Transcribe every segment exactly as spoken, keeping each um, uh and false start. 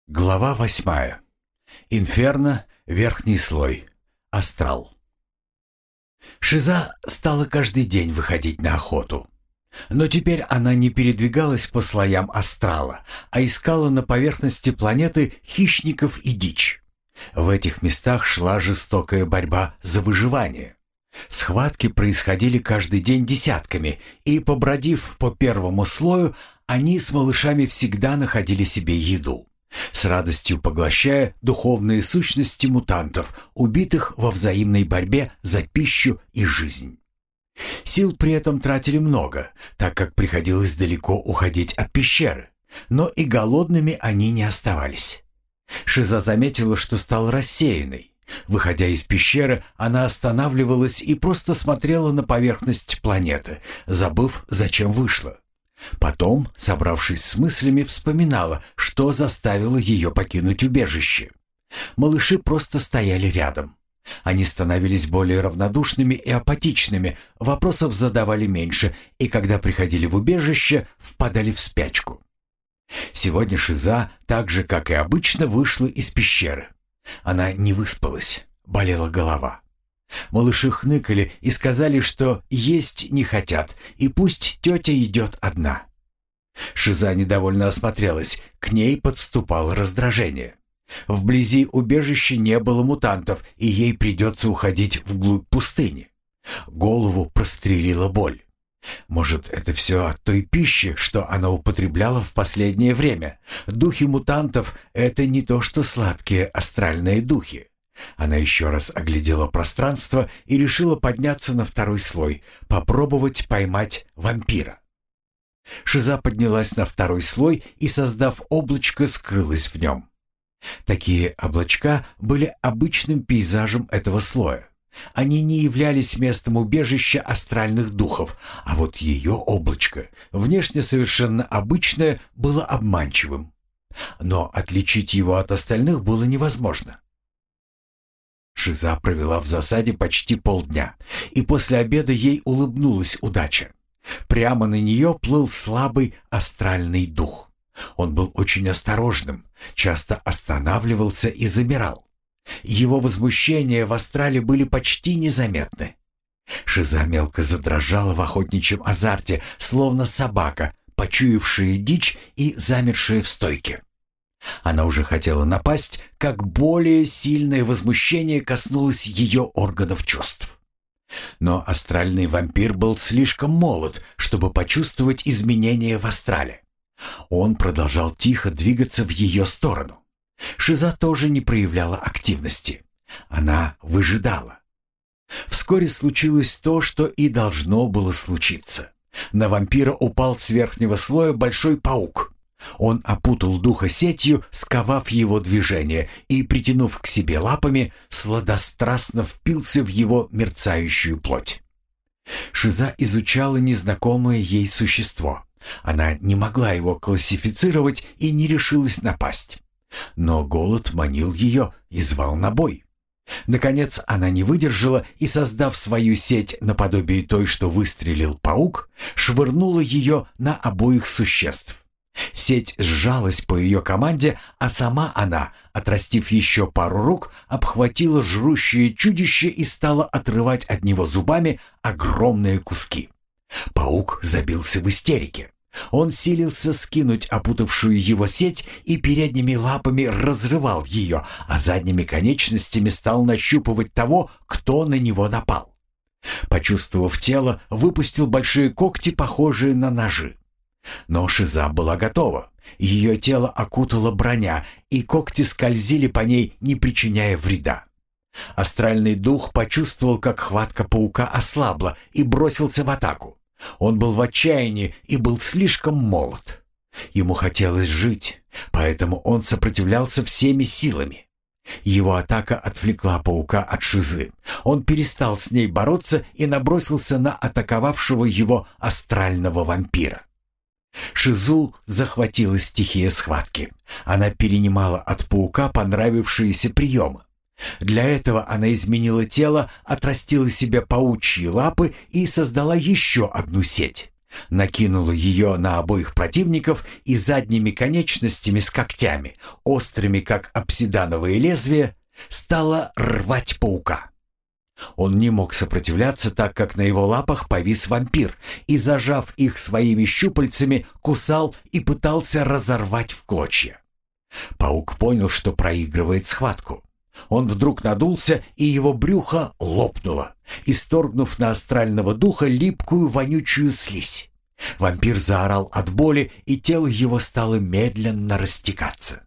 Глава восьмая. Инферно, верхний слой, астрал. Шиза стала каждый день выходить на охоту. Но теперь она не передвигалась по слоям астрала, а искала на поверхности планеты хищников и дичь. В этих местах шла жестокая борьба за выживание. Схватки происходили каждый день десятками, и, побродив по первому слою, они с малышами всегда находили себе еду, с радостью поглощая духовные сущности мутантов, убитых во взаимной борьбе за пищу и жизнь. Сил при этом тратили много, так как приходилось далеко уходить от пещеры, но и голодными они не оставались. Шиза заметила, что стала рассеянной. Выходя из пещеры, она останавливалась и просто смотрела на поверхность планеты, забыв, зачем вышла. Потом, собравшись с мыслями, вспоминала, что заставило ее покинуть убежище. Малыши просто стояли рядом. Они становились более равнодушными и апатичными, вопросов задавали меньше, и когда приходили в убежище, впадали в спячку. Сегодня Шиза, так же, как и обычно, вышла из пещеры. Она не выспалась, болела голова. Малыши хныкали и сказали, что есть не хотят, и пусть тетя идет одна. Шиза недовольно осмотрелась, к ней подступало раздражение. Вблизи убежища не было мутантов, и ей придется уходить вглубь пустыни. Голову прострелила боль. Может, это все от той пищи, что она употребляла в последнее время? Духи мутантов — это не то что сладкие астральные духи. Она еще раз оглядела пространство и решила подняться на второй слой, попробовать поймать вампира. Шиза поднялась на второй слой и, создав облачко, скрылась в нем. Такие облачка были обычным пейзажем этого слоя. Они не являлись местом убежища астральных духов, а вот ее облачко, внешне совершенно обычное, было обманчивым. Но отличить его от остальных было невозможно. Шиза провела в засаде почти полдня, и после обеда ей улыбнулась удача. Прямо на нее плыл слабый астральный дух. Он был очень осторожным, часто останавливался и замирал. Его возмущения в астрале были почти незаметны. Шиза мелко задрожала в охотничьем азарте, словно собака, почуявшая дичь и замершая в стойке. Она уже хотела напасть, как более сильное возмущение коснулось ее органов чувств. Но астральный вампир был слишком молод, чтобы почувствовать изменения в астрале. Он продолжал тихо двигаться в ее сторону. Шиза тоже не проявляла активности. Она выжидала. Вскоре случилось то, что и должно было случиться. На вампира упал с верхнего слоя большой паук. Он опутал духа сетью, сковав его движение, и, притянув к себе лапами, сладострастно впился в его мерцающую плоть. Шиза изучала незнакомое ей существо. Она не могла его классифицировать и не решилась напасть. Но голод манил ее и звал на бой. Наконец она не выдержала и, создав свою сеть наподобие той, что выстрелил паук, швырнула ее на обоих существ. Сеть сжалась по ее команде, а сама она, отрастив еще пару рук, обхватила жрущее чудище и стала отрывать от него зубами огромные куски. Паук забился в истерике. Он силился скинуть опутавшую его сеть и передними лапами разрывал ее, а задними конечностями стал нащупывать того, кто на него напал. Почувствовав тело, выпустил большие когти, похожие на ножи. Но Шиза была готова. Ее тело окутала броня, и когти скользили по ней, не причиняя вреда. Астральный дух почувствовал, как хватка паука ослабла, и бросился в атаку. Он был в отчаянии и был слишком молод. Ему хотелось жить, поэтому он сопротивлялся всеми силами. Его атака отвлекла паука от Шизы. Он перестал с ней бороться и набросился на атаковавшего его астрального вампира. Шизу захватила стихия схватки. Она перенимала от паука понравившиеся приемы. Для этого она изменила тело, отрастила себе паучьи лапы и создала еще одну сеть. накинула ее на обоих противников и задними конечностями с когтями, острыми как обсидановые лезвия, стала рвать паука. Он не мог сопротивляться, так как на его лапах повис вампир и, зажав их своими щупальцами, кусал и пытался разорвать в клочья. Паук понял, что проигрывает схватку. Он вдруг надулся, и его брюхо лопнуло, исторгнув на астрального духа липкую вонючую слизь. Вампир заорал от боли, и тело его стало медленно растекаться.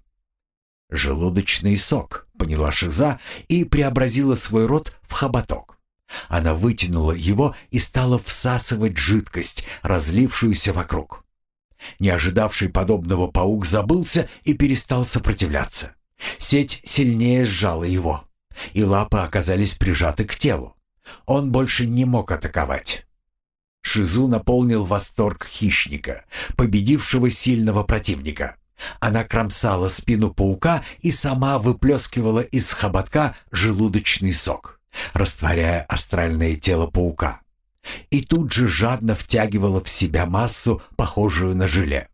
«Желудочный сок», — поняла Шиза и преобразила свой рот в хоботок. Она вытянула его и стала всасывать жидкость, разлившуюся вокруг. Не ожидавший подобного паук забылся и перестал сопротивляться. Сеть сильнее сжала его, и лапы оказались прижаты к телу. Он больше не мог атаковать. Шизу наполнил восторг хищника, победившего сильного противника. Она кромсала спину паука и сама выплескивала из хоботка желудочный сок, растворяя астральное тело паука. И тут же жадно втягивала в себя массу, похожую на желе.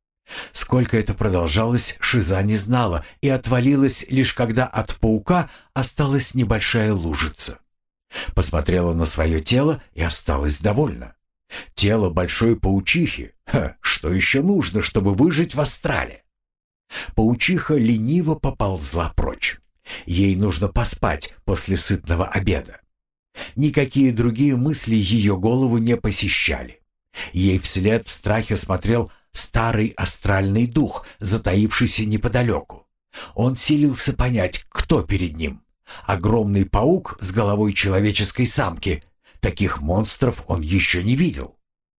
Сколько это продолжалось, Шиза не знала и отвалилась лишь когда от паука осталась небольшая лужица. Посмотрела на свое тело и осталась довольна. Тело большой паучихи. Ха, что еще нужно, чтобы выжить в астрале? Паучиха лениво поползла прочь. Ей нужно поспать после сытного обеда. Никакие другие мысли ее голову не посещали. Ей вслед в страхе смотрел старый астральный дух, затаившийся неподалеку. Он силился понять, кто перед ним. Огромный паук с головой человеческой самки. Таких монстров он еще не видел.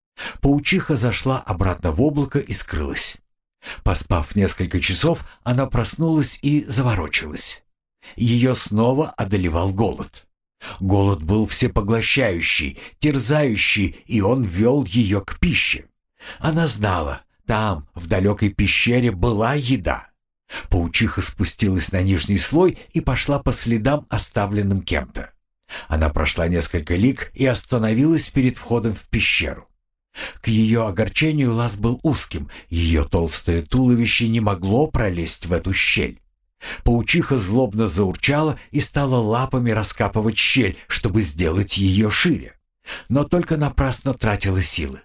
Паучиха зашла обратно в облако и скрылась. Поспав несколько часов, она проснулась и заворочилась. Ее снова одолевал голод. Голод был всепоглощающий, терзающий, и он вел ее к пище. Она знала, там, в далекой пещере, была еда. Паучиха спустилась на нижний слой и пошла по следам, оставленным кем-то. Она прошла несколько лиг и остановилась перед входом в пещеру. К ее огорчению лаз был узким, ее толстое туловище не могло пролезть в эту щель. Паучиха злобно заурчала и стала лапами раскапывать щель, чтобы сделать ее шире, но только напрасно тратила силы.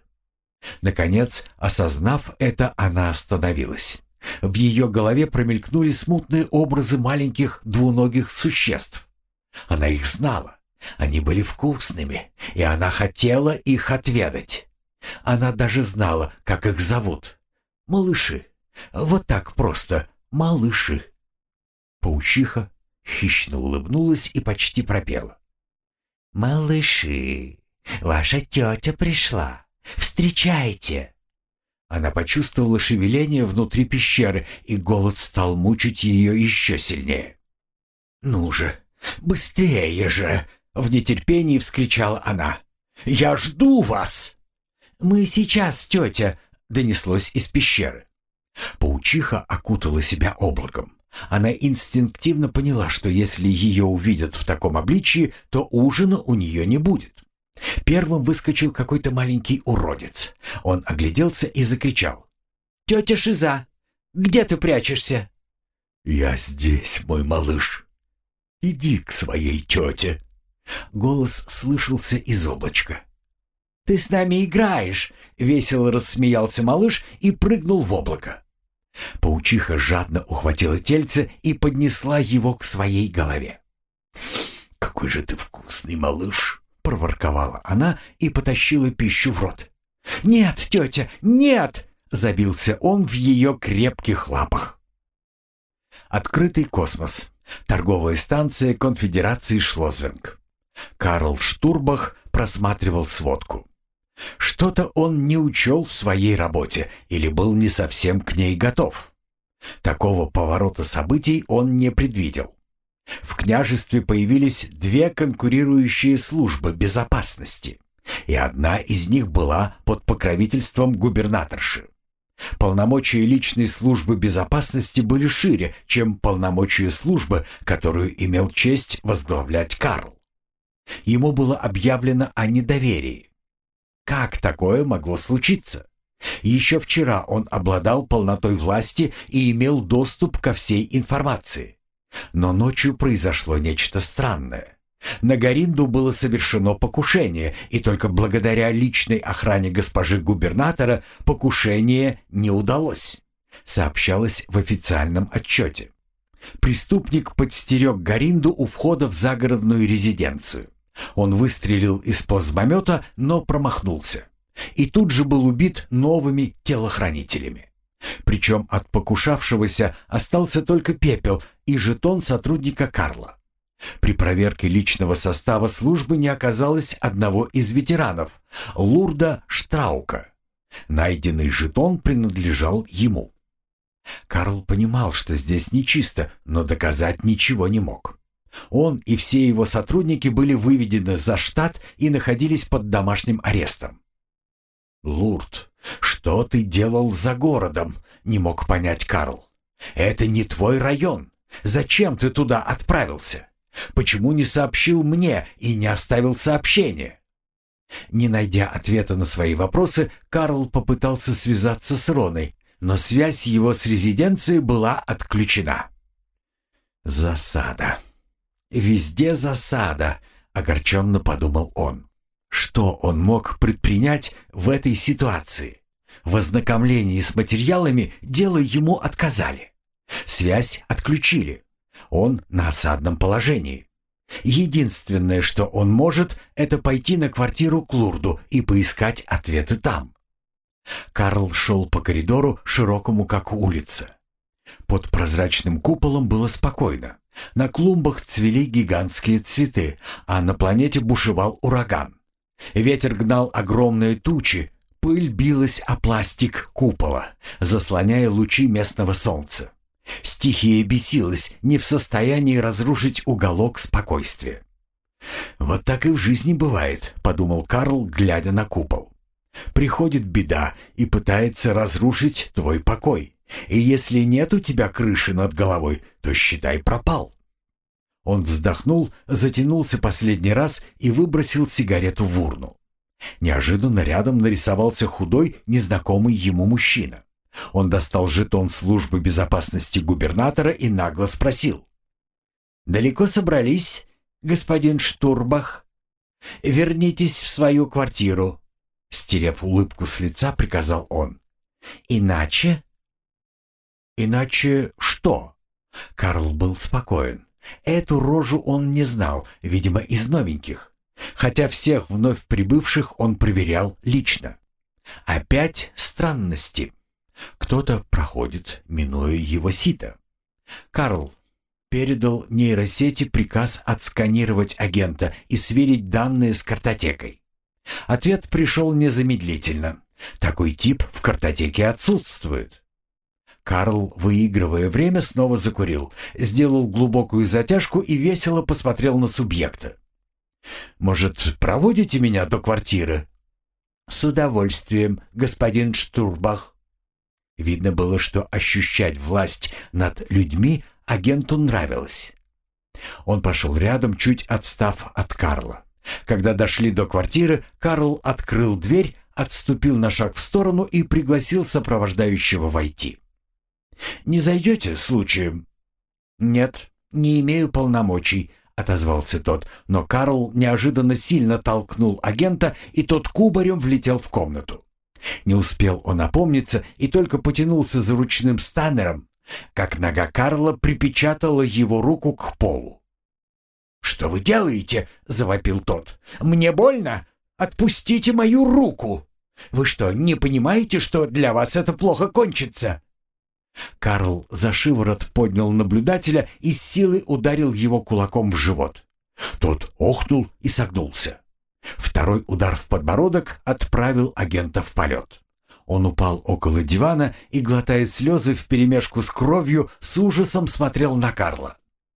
Наконец, осознав это, она остановилась. В ее голове промелькнули смутные образы маленьких двуногих существ. Она их знала. Они были вкусными, и она хотела их отведать. Она даже знала, как их зовут. Малыши. Вот так просто. Малыши. Паучиха хищно улыбнулась и почти пропела. «Малыши, ваша тетя пришла. Встречайте!» Она почувствовала шевеление внутри пещеры, и голод стал мучить ее еще сильнее. «Ну же, быстрее же!» — в нетерпении вскричала она. «Я жду вас!» «Мы сейчас, тетя!» — донеслось из пещеры. Паучиха окутала себя облаком. Она инстинктивно поняла, что если ее увидят в таком обличии, то ужина у нее не будет. Первым выскочил какой-то маленький уродец. Он огляделся и закричал. «Тетя Шиза, где ты прячешься?» «Я здесь, мой малыш. Иди к своей тете». Голос слышался из облачка. «Ты с нами играешь!» — весело рассмеялся малыш и прыгнул в облако. Паучиха жадно ухватила тельце и поднесла его к своей голове. «Какой же ты вкусный, малыш!» — проворковала она и потащила пищу в рот. «Нет, тетя, нет!» — забился он в ее крепких лапах. Открытый космос. Торговая станция Конфедерации Шлозвенг. Карл Штурбах просматривал сводку. Что-то он не учел в своей работе или был не совсем к ней готов. Такого поворота событий он не предвидел. В княжестве появились две конкурирующие службы безопасности, и одна из них была под покровительством губернаторши. Полномочия личной службы безопасности были шире, чем полномочия службы, которую имел честь возглавлять Карл. Ему было объявлено о недоверии. как такое могло случиться. Еще вчера он обладал полнотой власти и имел доступ ко всей информации. Но ночью произошло нечто странное. На Горинду было совершено покушение, и только благодаря личной охране госпожи губернатора покушение не удалось, сообщалось в официальном отчете. Преступник подстерег Горинду у входа в загородную резиденцию. Он выстрелил из плазмомета, но промахнулся. И тут же был убит новыми телохранителями. Причем от покушавшегося остался только пепел и жетон сотрудника Карла. При проверке личного состава службы не оказалось одного из ветеранов, Лурда Штраука. Найденный жетон принадлежал ему. Карл понимал, что здесь нечисто, но доказать ничего не мог. Он и все его сотрудники были выведены за штат и находились под домашним арестом. «Лурд, что ты делал за городом?» — не мог понять Карл. «Это не твой район. Зачем ты туда отправился? Почему не сообщил мне и не оставил сообщение?» Не найдя ответа на свои вопросы, Карл попытался связаться с Роной, но связь его с резиденцией была отключена. «Засада. Везде засада», — огорченно подумал он. Что он мог предпринять в этой ситуации? В ознакомлении с материалами дело ему отказали. Связь отключили. Он на осадном положении. Единственное, что он может, это пойти на квартиру к Лурду и поискать ответы там. Карл шел по коридору, широкому как улица. Под прозрачным куполом было спокойно. На клумбах цвели гигантские цветы, а на планете бушевал ураган. Ветер гнал огромные тучи, пыль билась о пластик купола, заслоняя лучи местного солнца. Стихия бесилась, не в состоянии разрушить уголок спокойствия. «Вот так и в жизни бывает», — подумал Карл, глядя на купол. «Приходит беда и пытается разрушить твой покой. И если нет у тебя крыши над головой, то считай пропал». Он вздохнул, затянулся последний раз и выбросил сигарету в урну. Неожиданно рядом нарисовался худой, незнакомый ему мужчина. Он достал жетон службы безопасности губернатора и нагло спросил: «Далеко собрались, господин Штурбах? Вернитесь в свою квартиру», — стерев улыбку с лица, приказал он. «Иначе...» «Иначе что?» Карл был спокоен. Эту рожу он не знал, видимо, из новеньких. Хотя всех вновь прибывших он проверял лично. Опять странности. Кто-то проходит, минуя его сито. Карл передал нейросети приказ отсканировать агента и сверить данные с картотекой. Ответ пришел незамедлительно. Такой тип в картотеке отсутствует. Карл, выигрывая время, снова закурил, сделал глубокую затяжку и весело посмотрел на субъекта. «Может, проводите меня до квартиры?» «С удовольствием, господин Штурбах». Видно было, что ощущать власть над людьми агенту нравилось. Он пошел рядом, чуть отстав от Карла. Когда дошли до квартиры, Карл открыл дверь, отступил на шаг в сторону и пригласил сопровождающего войти. «Не зайдете случаем?» «Нет, не имею полномочий», — отозвался тот, но Карл неожиданно сильно толкнул агента, и тот кубарем влетел в комнату. Не успел он опомниться и только потянулся за ручным станером, как нога Карла припечатала его руку к полу. «Что вы делаете?» — завопил тот. «Мне больно? Отпустите мою руку! Вы что, не понимаете, что для вас это плохо кончится?» Карл за шиворот поднял наблюдателя и с силой ударил его кулаком в живот. Тот охнул и согнулся. Второй удар в подбородок отправил агента в полет. Он упал около дивана и, глотая слезы вперемешку с кровью, с ужасом смотрел на Карла.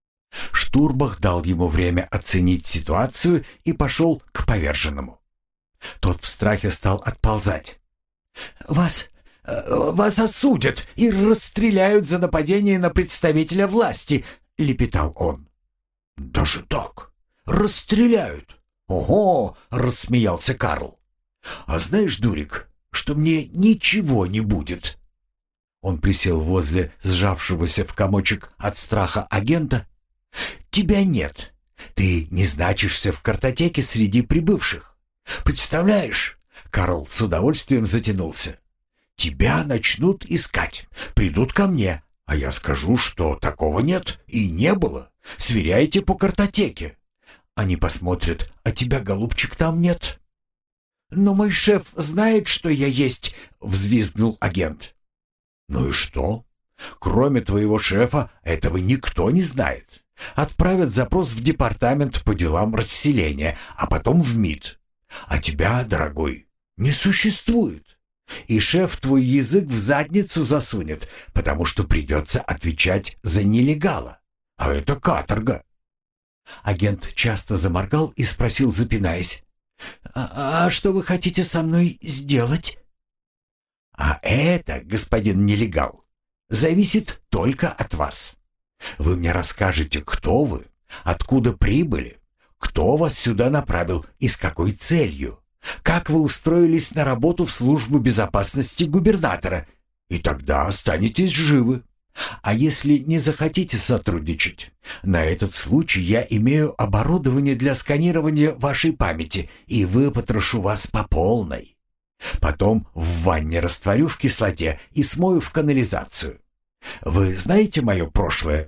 Штурбах дал ему время оценить ситуацию и пошел к поверженному. Тот в страхе стал отползать. «Вас... вас осудят и расстреляют за нападение на представителя власти», — лепетал он. «Даже так? Расстреляют? Ого!» — рассмеялся Карл. «А знаешь, Дурик, что мне ничего не будет?» Он присел возле сжавшегося в комочек от страха агента. «Тебя нет. Ты не значишься в картотеке среди прибывших. Представляешь?» Карл с удовольствием затянулся. «Тебя начнут искать. Придут ко мне, а я скажу, что такого нет и не было. Сверяйте по картотеке. Они посмотрят, а тебя, голубчик, там нет». «Но мой шеф знает, что я есть», — взвизгнул агент. «Ну и что? Кроме твоего шефа этого никто не знает. Отправят запрос в департамент по делам расселения, а потом в МИД. А тебя, дорогой, не существует. И шеф твой язык в задницу засунет, потому что придется отвечать за нелегала. А это каторга». Агент часто заморгал и спросил, запинаясь: «А, а что вы хотите со мной сделать?» «А это, господин нелегал, зависит только от вас. Вы мне расскажете, кто вы, откуда прибыли, кто вас сюда направил и с какой целью, как вы устроились на работу в службу безопасности губернатора, и тогда останетесь живы. А если не захотите сотрудничать, на этот случай я имею оборудование для сканирования вашей памяти и выпотрошу вас по полной. Потом в ванне растворю в кислоте и смою в канализацию. Вы знаете мое прошлое?»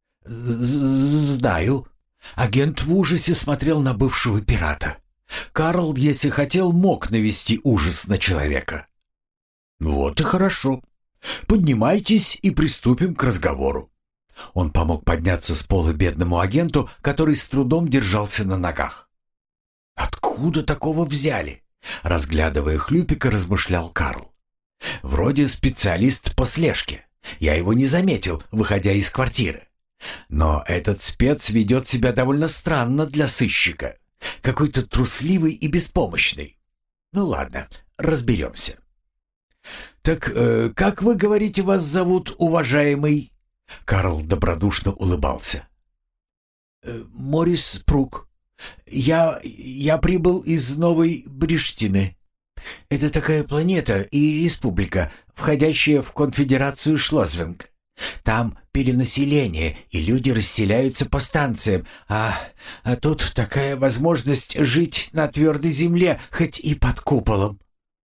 «Знаю». Агент в ужасе смотрел на бывшего пирата. Карл, если хотел, мог навести ужас на человека. «Вот и хорошо. Поднимайтесь и приступим к разговору». Он помог подняться с пола бедному агенту, который с трудом держался на ногах. «Откуда такого взяли?» Разглядывая хлюпика, размышлял Карл. «Вроде специалист по слежке. Я его не заметил, выходя из квартиры. Но этот спец ведет себя довольно странно для сыщика. Какой-то трусливый и беспомощный. Ну ладно, разберемся». «Так э, как вы говорите, вас зовут, уважаемый?» Карл добродушно улыбался. «Э, «Морис Прук. Я... я прибыл из Новой Бриштины. Это такая планета и республика, входящая в конфедерацию Шлозвинг. Там перенаселение, и люди расселяются по станциям, а, а тут такая возможность жить на твердой земле, хоть и под куполом».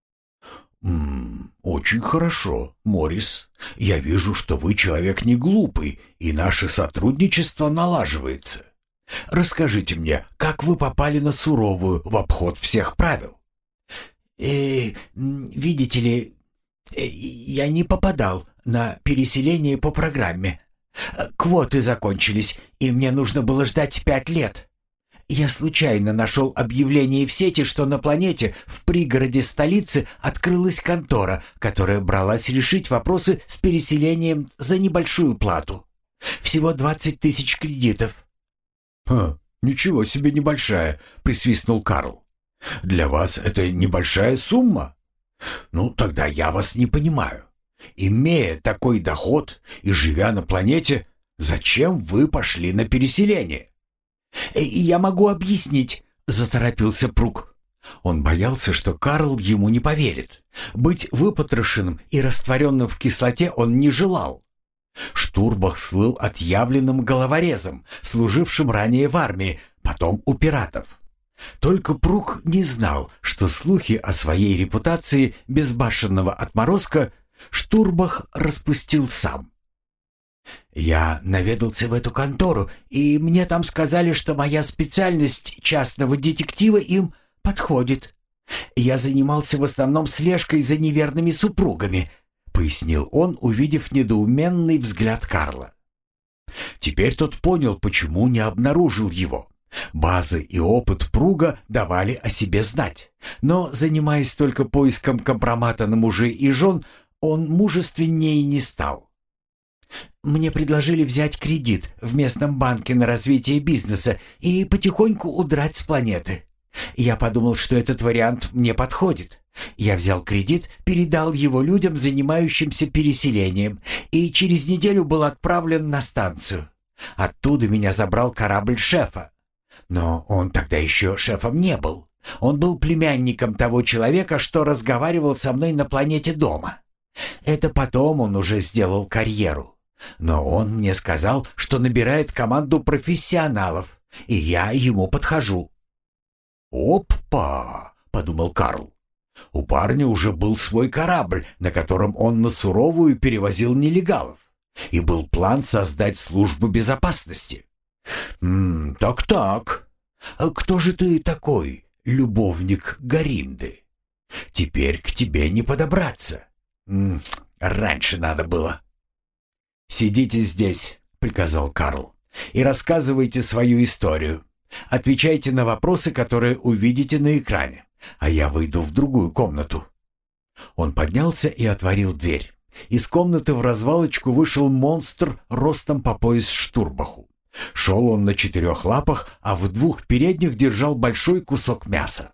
«М-м, очень хорошо, Морис. Я вижу, что вы человек не глупый, и наше сотрудничество налаживается. Расскажите мне, как вы попали на Суровую в обход всех правил?» «Э, видите ли, э, я не попадал на переселение по программе. Квоты закончились, и мне нужно было ждать пять лет. Я случайно нашел объявление в сети, что на планете в пригороде столицы открылась контора, которая бралась решить вопросы с переселением за небольшую плату. Всего двадцать тысяч кредитов». «Ха, ничего себе небольшая», — присвистнул Карл. «Для вас это небольшая сумма? Ну, тогда я вас не понимаю. Имея такой доход и живя на планете, зачем вы пошли на переселение?» «Я могу объяснить», — заторопился Прук. Он боялся, что Карл ему не поверит. Быть выпотрошенным и растворенным в кислоте он не желал. Штурбах слыл отъявленным головорезом, служившим ранее в армии, потом у пиратов. Только Прук не знал, что слухи о своей репутации безбашенного отморозка Штурбах распустил сам. «Я наведался в эту контору, и мне там сказали, что моя специальность частного детектива им подходит. Я занимался в основном слежкой за неверными супругами», — пояснил он, увидев недоуменный взгляд Карла. Теперь тот понял, почему не обнаружил его. Базы и опыт Пруга давали о себе знать, но, занимаясь только поиском компромата на мужей и жен, он мужественнее не стал. «Мне предложили взять кредит в местном банке на развитие бизнеса и потихоньку удрать с планеты. Я подумал, что этот вариант мне подходит. Я взял кредит, передал его людям, занимающимся переселением, и через неделю был отправлен на станцию. Оттуда меня забрал корабль шефа. Но он тогда еще шефом не был. Он был племянником того человека, что разговаривал со мной на планете дома. Это потом он уже сделал карьеру. Но он мне сказал, что набирает команду профессионалов, и я ему подхожу». «Опа!» — подумал Карл. У парня уже был свой корабль, на котором он на Суровую перевозил нелегалов. И был план создать службу безопасности. «М, так-так. А кто же ты такой, любовник Гаринды? Теперь к тебе не подобраться. М, раньше надо было». «Сидите здесь», — приказал Карл, — «и рассказывайте свою историю. Отвечайте на вопросы, которые увидите на экране, а я выйду в другую комнату». Он поднялся и отворил дверь. Из комнаты в развалочку вышел монстр ростом по пояс Штурбаху. Шел он на четырех лапах, а в двух передних держал большой кусок мяса.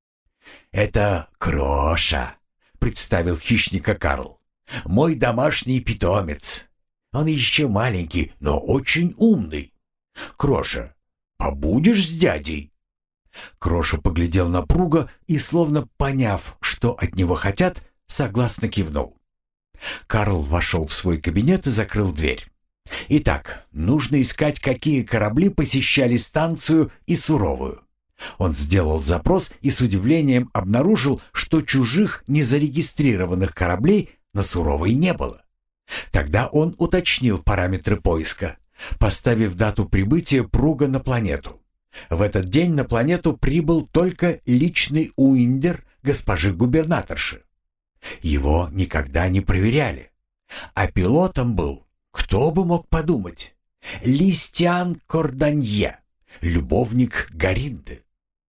«Это Кроша», — представил хищника Карл. «Мой домашний питомец. Он еще маленький, но очень умный. Кроша, побудешь с дядей?» Кроша поглядел на Пруга и, словно поняв, что от него хотят, согласно кивнул. Карл вошел в свой кабинет и закрыл дверь. Итак, нужно искать, какие корабли посещали станцию и Суровую. Он сделал запрос и с удивлением обнаружил, что чужих незарегистрированных кораблей на Суровой не было. Тогда он уточнил параметры поиска, поставив дату прибытия Пруга на планету. В этот день на планету прибыл только личный уиндер госпожи губернаторши. Его никогда не проверяли. А пилотом был, кто бы мог подумать, Листиан Корданье, любовник Гаринды.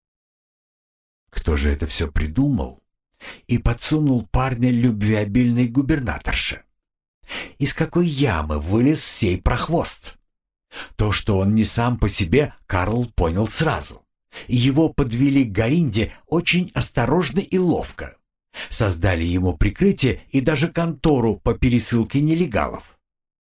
Кто же это все придумал и подсунул парня любвеобильной губернаторше? Из какой ямы вылез сей прохвост? То, что он не сам по себе, Карл понял сразу. Его подвели к Гаринде очень осторожно и ловко. Создали ему прикрытие и даже контору по пересылке нелегалов.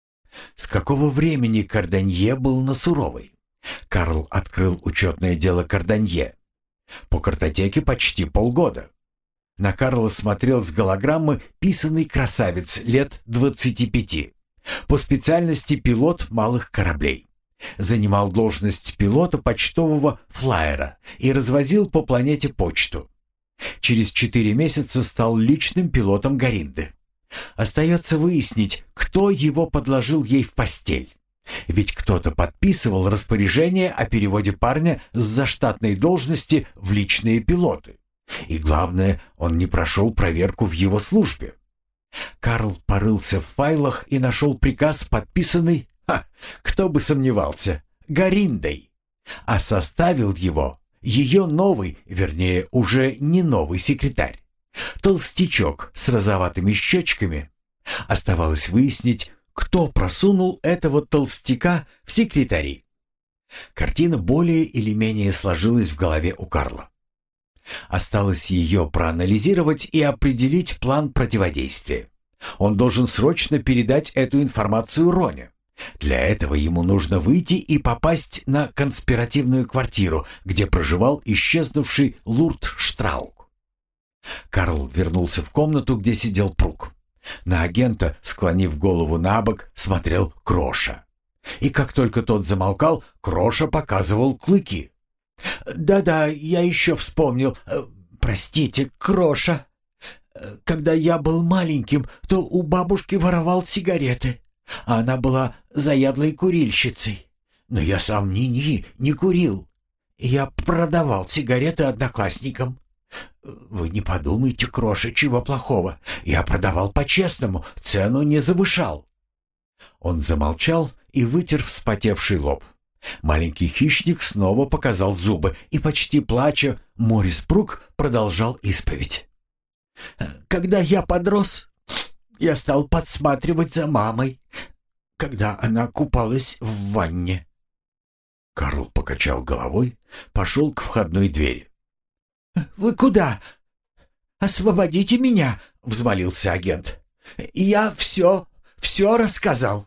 С какого времени Корданье был на Суровой? Карл открыл учетное дело Корданье. По картотеке почти полгода. На Карла смотрел с голограммы писаный красавец лет двадцати пяти. По специальности пилот малых кораблей. Занимал должность пилота почтового флайера и развозил по планете почту. Через четыре месяца стал личным пилотом Гаринды. Остается выяснить, кто его подложил ей в постель. Ведь кто-то подписывал распоряжение о переводе парня с заштатной должности в личные пилоты. И главное, он не прошел проверку в его службе. Карл порылся в файлах и нашел приказ, подписанный, ха, кто бы сомневался, Гариндой. А составил его ее новый, вернее, уже не новый секретарь. Толстячок с розоватыми щечками. Оставалось выяснить, кто просунул этого толстяка в секретари. Картина более или менее сложилась в голове у Карла. Осталось ее проанализировать и определить план противодействия. Он должен срочно передать эту информацию Роне. Для этого ему нужно выйти и попасть на конспиративную квартиру, где проживал исчезнувший Лурд Штраук. Карл вернулся в комнату, где сидел Пруг. На агента, склонив голову на бок, смотрел Кроша. И как только тот замолкал, Кроша показывал клыки. «Да-да, я еще вспомнил. Простите, Кроша. Когда я был маленьким, то у бабушки воровал сигареты. А она была заядлой курильщицей. Но я сам ни-ни не курил. Я продавал сигареты одноклассникам. Вы не подумайте, Кроша, чего плохого. Я продавал по-честному, цену не завышал». Он замолчал и вытер вспотевший лоб. Маленький хищник снова показал зубы, и почти плача Морис Пруг продолжал исповедь. «Когда я подрос, я стал подсматривать за мамой, когда она купалась в ванне». Карл покачал головой, пошел к входной двери. «Вы куда? Освободите меня!» — взмолился агент. «Я все, все рассказал».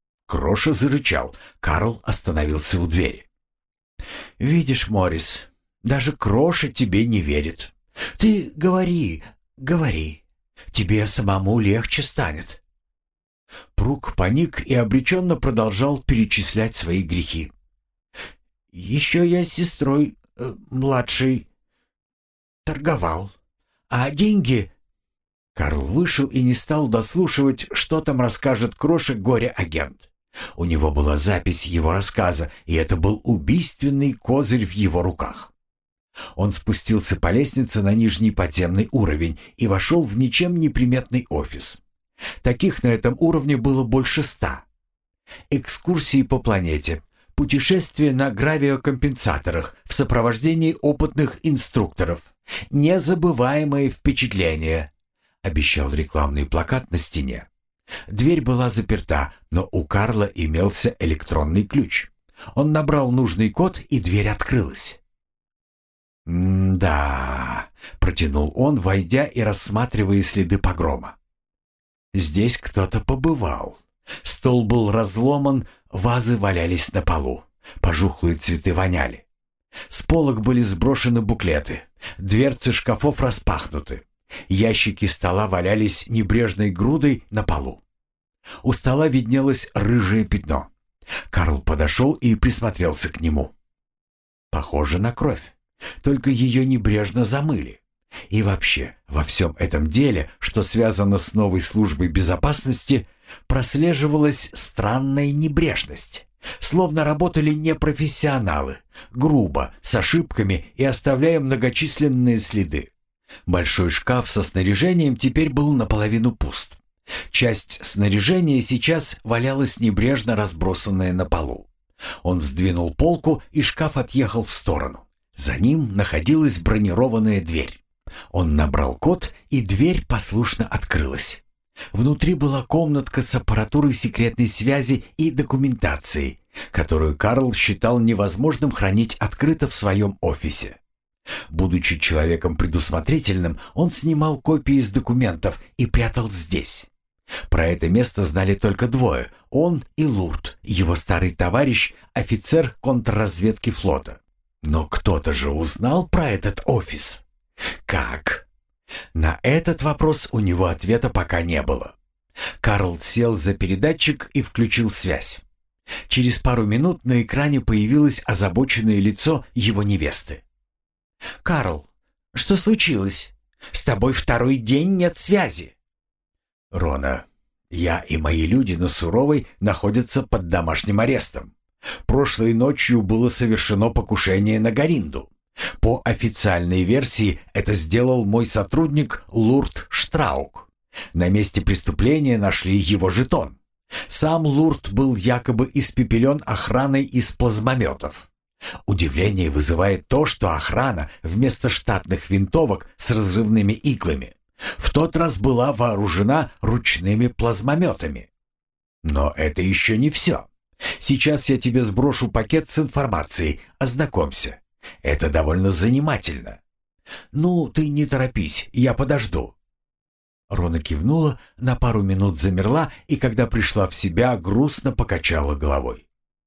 Кроша зарычал. Карл остановился у двери. «Видишь, Морис, Даже Кроша тебе не верит. Ты говори, говори. Тебе самому легче станет». Прук паник и обреченно продолжал перечислять свои грехи. «Еще я с сестрой э, младшей торговал. А деньги...» Карл вышел и не стал дослушивать, что там расскажет Кроше горе-агент. У него была запись его рассказа, и это был убийственный козырь в его руках. Он спустился по лестнице на нижний подземный уровень и вошел в ничем не приметный офис. Таких на этом уровне было больше ста. Экскурсии по планете, путешествия на гравиокомпенсаторах в сопровождении опытных инструкторов, незабываемые впечатления, обещал рекламный плакат на стене. Дверь была заперта, но у Карла имелся электронный ключ. Он набрал нужный код, и дверь открылась. «М-да», — протянул он, войдя и рассматривая следы погрома. Здесь кто-то побывал. Стол был разломан, вазы валялись на полу. Пожухлые цветы воняли. С полок были сброшены буклеты. Дверцы шкафов распахнуты. Ящики стола валялись небрежной грудой на полу. У стола виднелось рыжее пятно. Карл подошел и присмотрелся к нему. Похоже на кровь, только ее небрежно замыли. И вообще, во всем этом деле, что связано с новой службой безопасности, прослеживалась странная небрежность. Словно работали не профессионалы, грубо, с ошибками и оставляя многочисленные следы. Большой шкаф со снаряжением теперь был наполовину пуст. Часть снаряжения сейчас валялась небрежно разбросанная на полу. Он сдвинул полку, и шкаф отъехал в сторону. За ним находилась бронированная дверь. Он набрал код, и дверь послушно открылась. Внутри была комнатка с аппаратурой секретной связи и документацией, которую Карл считал невозможным хранить открыто в своем офисе. Будучи человеком предусмотрительным, он снимал копии из документов и прятал здесь. Про это место знали только двое — он и Лурд, его старый товарищ, офицер контрразведки флота. Но кто-то же узнал про этот офис. Как? На этот вопрос у него ответа пока не было. Карл сел за передатчик и включил связь. Через пару минут на экране появилось озабоченное лицо его невесты. «Карл, что случилось? С тобой второй день нет связи». «Рона, я и мои люди на Суровой находятся под домашним арестом. Прошлой ночью было совершено покушение на Гаринду. По официальной версии это сделал мой сотрудник Лурд Штраук. На месте преступления нашли его жетон. Сам Лурд был якобы испепелен охраной из плазмометов. Удивление вызывает то, что охрана вместо штатных винтовок с разрывными иглами в тот раз была вооружена ручными плазмометами. Но это еще не все. Сейчас я тебе сброшу пакет с информацией, ознакомься. Это довольно занимательно. Ну, ты не торопись, я подожду». Рона кивнула, на пару минут замерла и, когда пришла в себя, грустно покачала головой.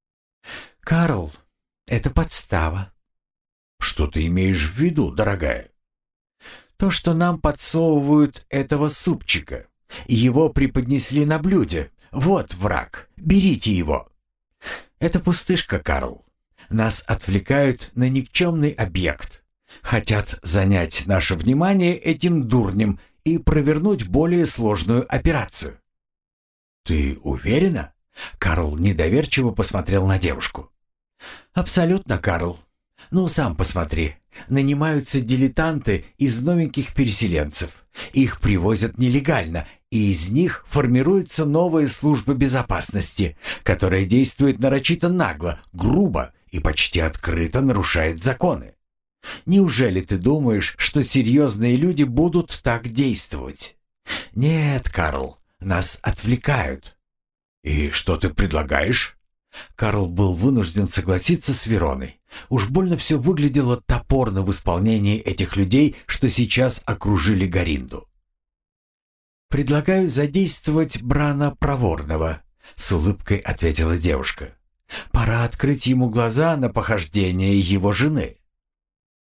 «Карл, это подстава». «Что ты имеешь в виду, дорогая?» «То, что нам подсовывают этого супчика. Его преподнесли на блюде. Вот враг, берите его». «Это пустышка, Карл. Нас отвлекают на никчемный объект. Хотят занять наше внимание этим дурнем и провернуть более сложную операцию». «Ты уверена?» Карл недоверчиво посмотрел на девушку. «Абсолютно, Карл. Ну, сам посмотри. Нанимаются дилетанты из новеньких переселенцев. Их привозят нелегально, и из них формируется новая служба безопасности, которая действует нарочито нагло, грубо и почти открыто нарушает законы. Неужели ты думаешь, что серьезные люди будут так действовать? Нет, Карл, нас отвлекают». «И что ты предлагаешь?» Карл был вынужден согласиться с Вероной. Уж больно все выглядело топорно в исполнении этих людей, что сейчас окружили Гаринду. «Предлагаю задействовать Брана Проворного», — с улыбкой ответила девушка. «Пора открыть ему глаза на похождения его жены».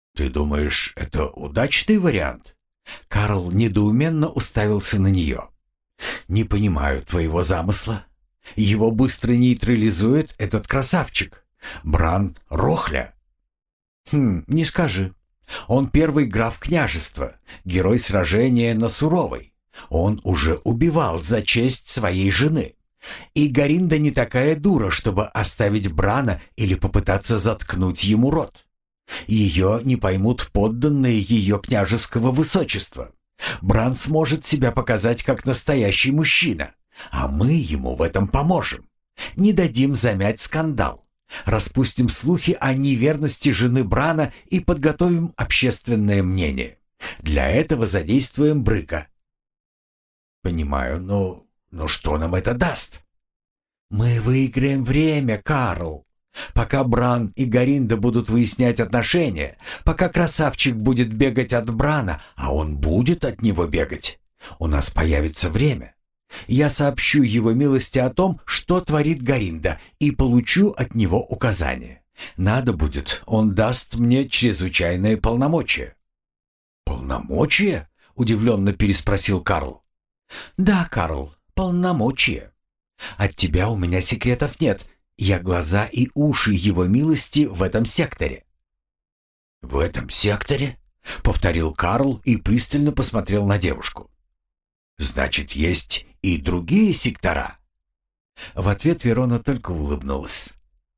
«Ты думаешь, это удачный вариант?» Карл недоуменно уставился на нее. «Не понимаю твоего замысла. Его быстро нейтрализует этот красавчик. Бран Рохля». «Хм, не скажи. Он первый граф княжества, герой сражения на Суровой. Он уже убивал за честь своей жены. И Горинда не такая дура, чтобы оставить Брана или попытаться заткнуть ему рот. Ее не поймут подданные ее княжеского высочества. Бран сможет себя показать как настоящий мужчина, а мы ему в этом поможем. Не дадим замять скандал. Распустим слухи о неверности жены Брана и подготовим общественное мнение. Для этого задействуем Брыка». «Понимаю, но, но что нам это даст?» «Мы выиграем время, Карл. Пока Бран и Горинда будут выяснять отношения, пока красавчик будет бегать от Брана, а он будет от него бегать, у нас появится время. Я сообщу его милости о том, что творит Горинда, и получу от него указания. Надо будет, он даст мне чрезвычайное полномочия». «Полномочия?» — удивленно переспросил Карл. «Да, Карл, полномочия. От тебя у меня секретов нет. Я глаза и уши его милости в этом секторе». «В этом секторе?» — повторил Карл и пристально посмотрел на девушку. «Значит, есть и другие сектора?» В ответ Верона только улыбнулась.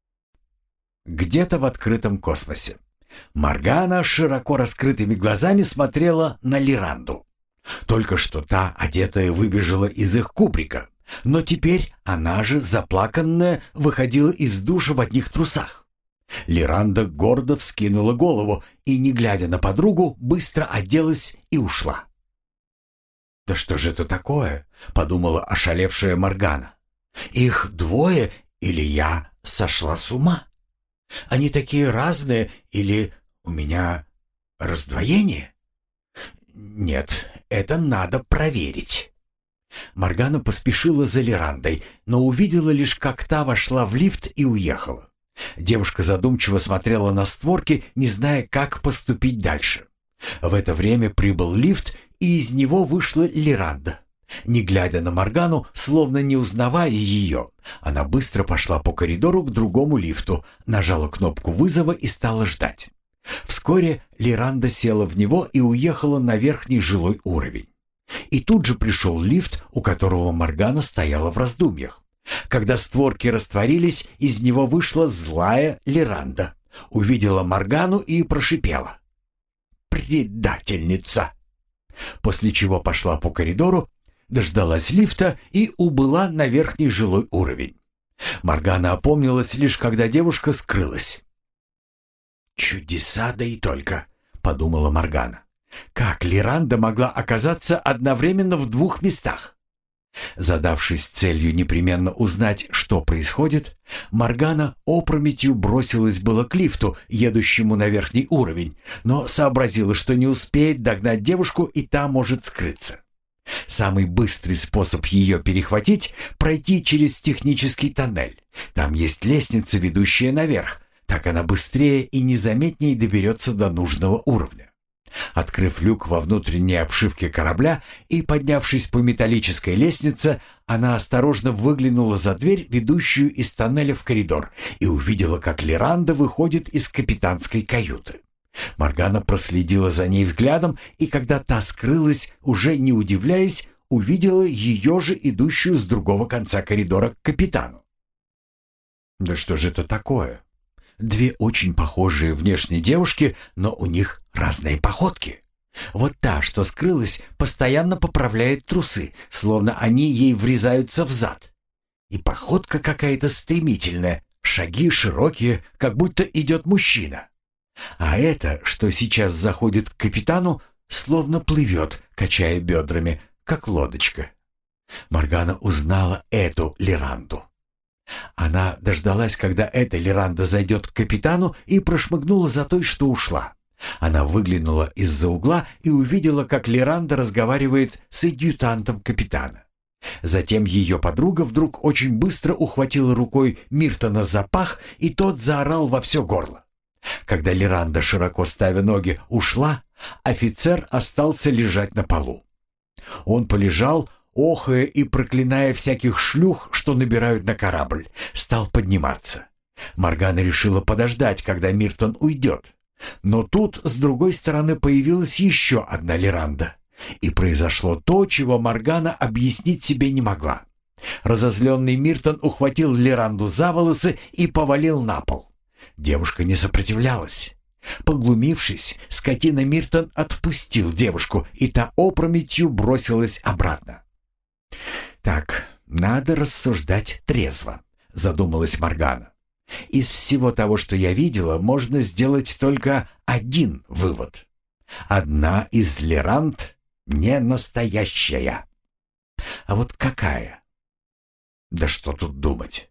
Где-то в открытом космосе Моргана широко раскрытыми глазами смотрела на Лиранду. Только что та, одетая, выбежала из их кубрика, но теперь она же, заплаканная, выходила из душа в одних трусах. Лиранда гордо вскинула голову и, не глядя на подругу, быстро оделась и ушла. «Да что же это такое?» — подумала ошалевшая Моргана. «Их двое или я сошла с ума? Они такие разные или у меня раздвоение? Нет, это надо проверить». Моргана поспешила за Лирандой, но увидела лишь, как та вошла в лифт и уехала. Девушка задумчиво смотрела на створки, не зная, как поступить дальше. В это время прибыл лифт, и из него вышла Лиранда. Не глядя на Моргану, словно не узнавая ее, она быстро пошла по коридору к другому лифту, нажала кнопку вызова и стала ждать. Вскоре Лиранда села в него и уехала на верхний жилой уровень. И тут же пришел лифт, у которого Моргана стояла в раздумьях. Когда створки растворились, из него вышла злая Лиранда, увидела Моргану и прошипела: «Предательница!» После чего пошла по коридору, дождалась лифта и убыла на верхний жилой уровень. Моргана опомнилась лишь, когда девушка скрылась. «Чудеса, да и только», — подумала Моргана. «Как Лиранда могла оказаться одновременно в двух местах?» Задавшись целью непременно узнать, что происходит, Моргана опрометью бросилась было к лифту, едущему на верхний уровень, но сообразила, что не успеет догнать девушку, и та может скрыться. Самый быстрый способ ее перехватить — пройти через технический тоннель. Там есть лестница, ведущая наверх. Так она быстрее и незаметнее доберется до нужного уровня. Открыв люк во внутренней обшивке корабля и поднявшись по металлической лестнице, она осторожно выглянула за дверь, ведущую из тоннеля в коридор, и увидела, как Лиранда выходит из капитанской каюты. Моргана проследила за ней взглядом, и когда та скрылась, уже не удивляясь, увидела ее же, идущую с другого конца коридора к капитану. «Да что же это такое? Две очень похожие внешне девушки, но у них разные походки. Вот та, что скрылась, постоянно поправляет трусы, словно они ей врезаются в зад. И походка какая-то стремительная, шаги широкие, как будто идет мужчина. А эта, что сейчас заходит к капитану, словно плывет, качая бедрами, как лодочка». Моргана узнала эту Лиранду. Она дождалась, когда эта Лиранда зайдет к капитану, и прошмыгнула за той, что ушла. Она выглянула из-за угла и увидела, как Лиранда разговаривает с адъютантом капитана. Затем ее подруга вдруг очень быстро ухватила рукой Миртона за пах, и тот заорал во все горло. Когда Лиранда, широко ставя ноги, ушла, офицер остался лежать на полу. Он полежал, охая и проклиная всяких шлюх, что набирают на корабль, стал подниматься. Моргана решила подождать, когда Миртон уйдет. Но тут с другой стороны появилась еще одна Лиранда. И произошло то, чего Моргана объяснить себе не могла. Разозленный Миртон ухватил Лиранду за волосы и повалил на пол. Девушка не сопротивлялась. Поглумившись, скотина Миртон отпустил девушку, и та опрометью бросилась обратно. «Так, надо рассуждать трезво», — задумалась Моргана. «Из всего того, что я видела, можно сделать только один вывод. Одна из Лиранд не настоящая. А вот какая? Да что тут думать?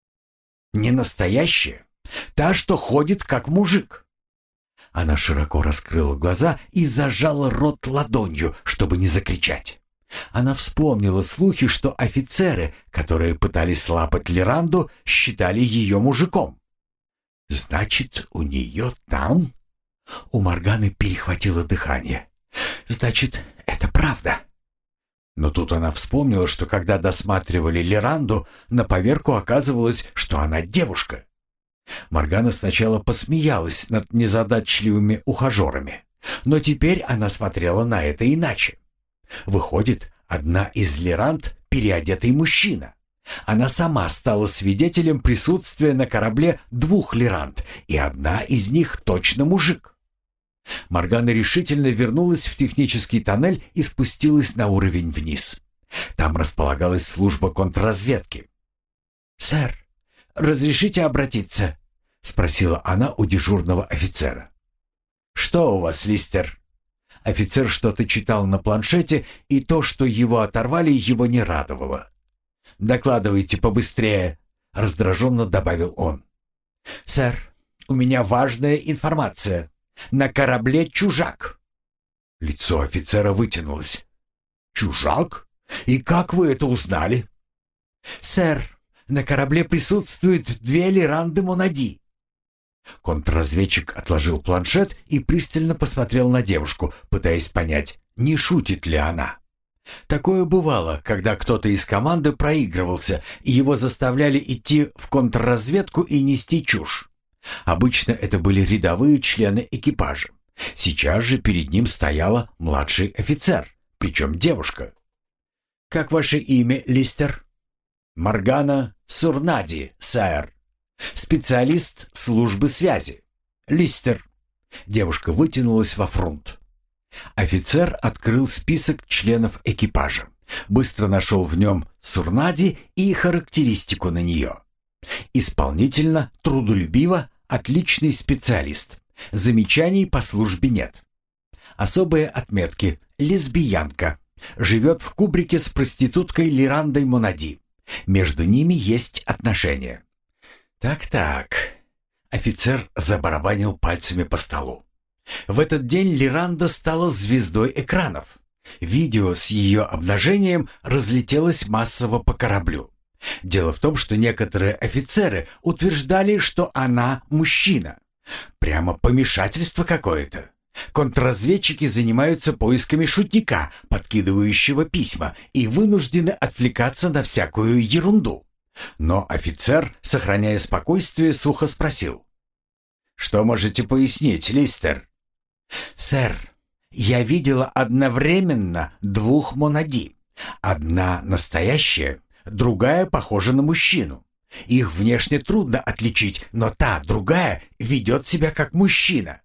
Не настоящая? Та, что ходит как мужик». Она широко раскрыла глаза и зажала рот ладонью, чтобы не закричать. Она вспомнила слухи, что офицеры, которые пытались лапать Лиранду, считали ее мужиком. «Значит, у нее там?» У Морганы перехватило дыхание. «Значит, это правда». Но тут она вспомнила, что когда досматривали Лиранду, на поверку оказывалось, что она девушка. Моргана сначала посмеялась над незадачливыми ухажерами, но теперь она смотрела на это иначе. Выходит, одна из Лиранд — переодетый мужчина. Она сама стала свидетелем присутствия на корабле двух Лиранд, и одна из них точно мужик. Моргана решительно вернулась в технический тоннель и спустилась на уровень вниз. Там располагалась служба контрразведки. «Сэр, разрешите обратиться?» — спросила она у дежурного офицера. «Что у вас, Листер?» Офицер что-то читал на планшете, и то, что его оторвали, его не радовало. «Докладывайте побыстрее», — раздраженно добавил он. «Сэр, у меня важная информация. На корабле чужак». Лицо офицера вытянулось. «Чужак? И как вы это узнали?» «Сэр, на корабле присутствуют две Лиранды Монади». Контрразведчик отложил планшет и пристально посмотрел на девушку, пытаясь понять, не шутит ли она. Такое бывало, когда кто-то из команды проигрывался, и его заставляли идти в контрразведку и нести чушь. Обычно это были рядовые члены экипажа. Сейчас же перед ним стояла младший офицер, причем девушка. «Как ваше имя, Листер?» «Моргана Сурнади, сэр. Специалист службы связи. Листер». Девушка вытянулась во фронт. Офицер открыл список членов экипажа. Быстро нашел в нем Сурнади и характеристику на нее. Исполнительно, трудолюбиво, отличный специалист. Замечаний по службе нет. Особые отметки. Лесбиянка. Живет в кубрике с проституткой Лирандой Монади. Между ними есть отношения. Так-так. Офицер забарабанил пальцами по столу. В этот день Лиранда стала звездой экранов. Видео с ее обнажением разлетелось массово по кораблю. Дело в том, что некоторые офицеры утверждали, что она мужчина. Прямо помешательство какое-то. Контрразведчики занимаются поисками шутника, подкидывающего письма, и вынуждены отвлекаться на всякую ерунду. Но офицер, сохраняя спокойствие, сухо спросил: «Что можете пояснить, Листер?» «Сэр, я видела одновременно двух Монади. Одна настоящая, другая похожа на мужчину. Их внешне трудно отличить, но та, другая, ведет себя как мужчина».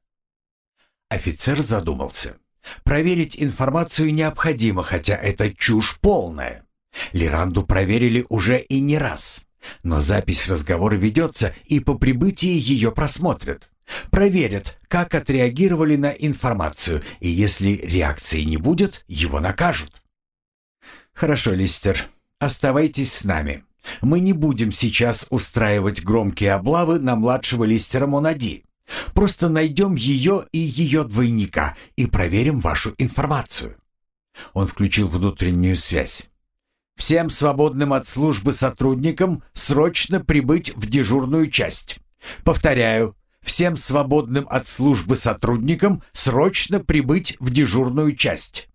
Офицер задумался. Проверить информацию необходимо, хотя это чушь полная. Лиранду проверили уже и не раз. Но запись разговора ведется, и по прибытии ее просмотрят. Проверят, как отреагировали на информацию, и если реакции не будет, его накажут. «Хорошо, Листер, оставайтесь с нами. Мы не будем сейчас устраивать громкие облавы на младшего Листера Монади. Просто найдем ее и ее двойника и проверим вашу информацию». Он включил внутреннюю связь. «Всем свободным от службы сотрудникам срочно прибыть в дежурную часть. Повторяю, Всем свободным от службы сотрудникам срочно прибыть в дежурную часть».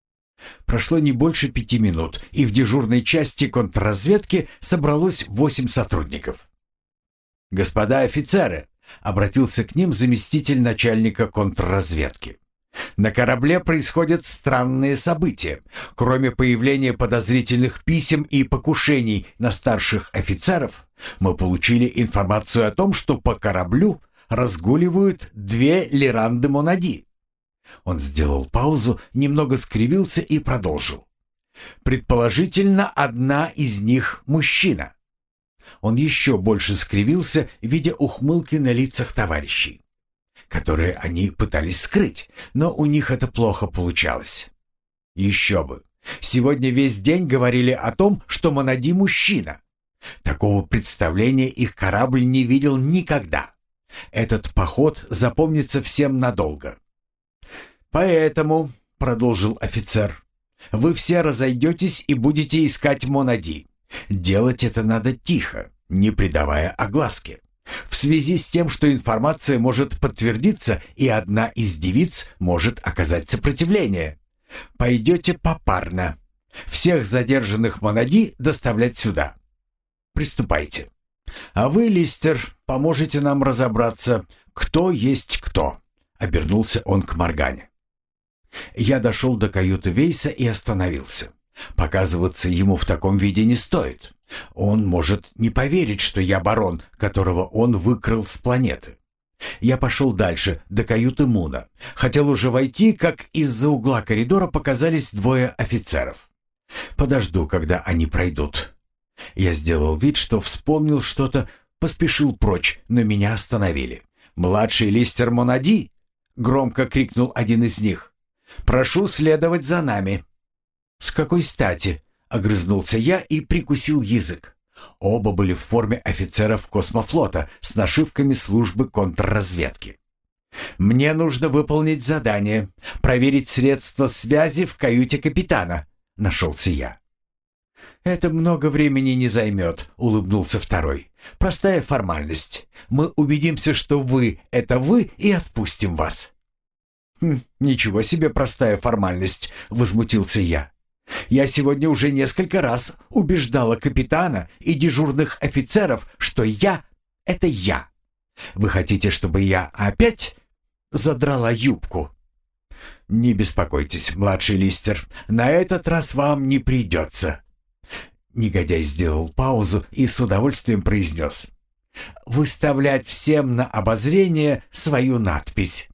Прошло не больше пяти минут, и в дежурной части контрразведки собралось восемь сотрудников. «Господа офицеры», — обратился к ним заместитель начальника контрразведки, «на корабле происходят странные события. Кроме появления подозрительных писем и покушений на старших офицеров, мы получили информацию о том, что по кораблю разгуливают две Лиранды Монади». Он сделал паузу, немного скривился и продолжил. «Предположительно, одна из них мужчина». Он еще больше скривился, видя ухмылки на лицах товарищей, которые они пытались скрыть, но у них это плохо получалось. Еще бы. Сегодня весь день говорили о том, что Монади мужчина. Такого представления их корабль не видел никогда. Этот поход запомнится всем надолго. «Поэтому», — продолжил офицер, — «вы все разойдетесь и будете искать Монади. Делать это надо тихо, не придавая огласки. В связи с тем, что информация может подтвердиться, и одна из девиц может оказать сопротивление. Пойдете попарно. Всех задержанных Монади доставлять сюда. Приступайте. А вы, Листер, поможете нам разобраться, кто есть кто», — обернулся он к Моргане. Я дошел до каюты Вейса и остановился. Показываться ему в таком виде не стоит. Он может не поверить, что я барон, которого он выкрал с планеты. Я пошел дальше, до каюты Муна. Хотел уже войти, как из-за угла коридора показались двое офицеров. Подожду, когда они пройдут. Я сделал вид, что вспомнил что-то, поспешил прочь, но меня остановили. «Младший Листер Монади!» — громко крикнул один из них. «Прошу следовать за нами». «С какой стати?» — огрызнулся я и прикусил язык. Оба были в форме офицеров космофлота с нашивками службы контрразведки. «Мне нужно выполнить задание, проверить средства связи в каюте капитана», — нашелся я. «Это много времени не займет», — улыбнулся второй. «Простая формальность. Мы убедимся, что вы — это вы, и отпустим вас». «Хм, ничего себе простая формальность», — возмутился я. «Я сегодня уже несколько раз убеждала капитана и дежурных офицеров, что я — это я. Вы хотите, чтобы я опять задрала юбку?» «Не беспокойтесь, младший Листер, на этот раз вам не придется». Негодяй сделал паузу и с удовольствием произнес: «Выставлять всем на обозрение свою надпись».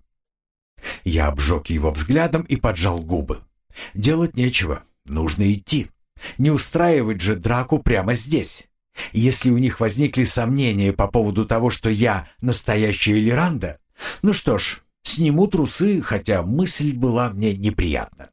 Я обжег его взглядом и поджал губы. Делать нечего, нужно идти. Не устраивать же драку прямо здесь. Если у них возникли сомнения по поводу того, что я настоящая Лиранда, ну что ж, сниму трусы, хотя мысль была мне неприятна.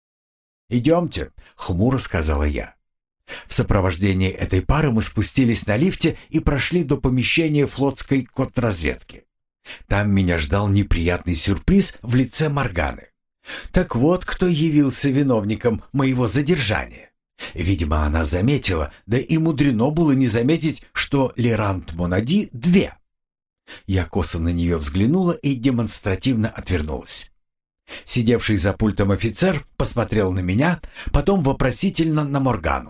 «Идемте», — хмуро сказала я. В сопровождении этой пары мы спустились на лифте и прошли до помещения флотской контрразведки. Там меня ждал неприятный сюрприз в лице Морганы. Так вот, кто явился виновником моего задержания. Видимо, она заметила, да и мудрено было не заметить, что Лиранд Монади две. Я косо на нее взглянула и демонстративно отвернулась. Сидевший за пультом офицер посмотрел на меня, потом вопросительно на Моргану.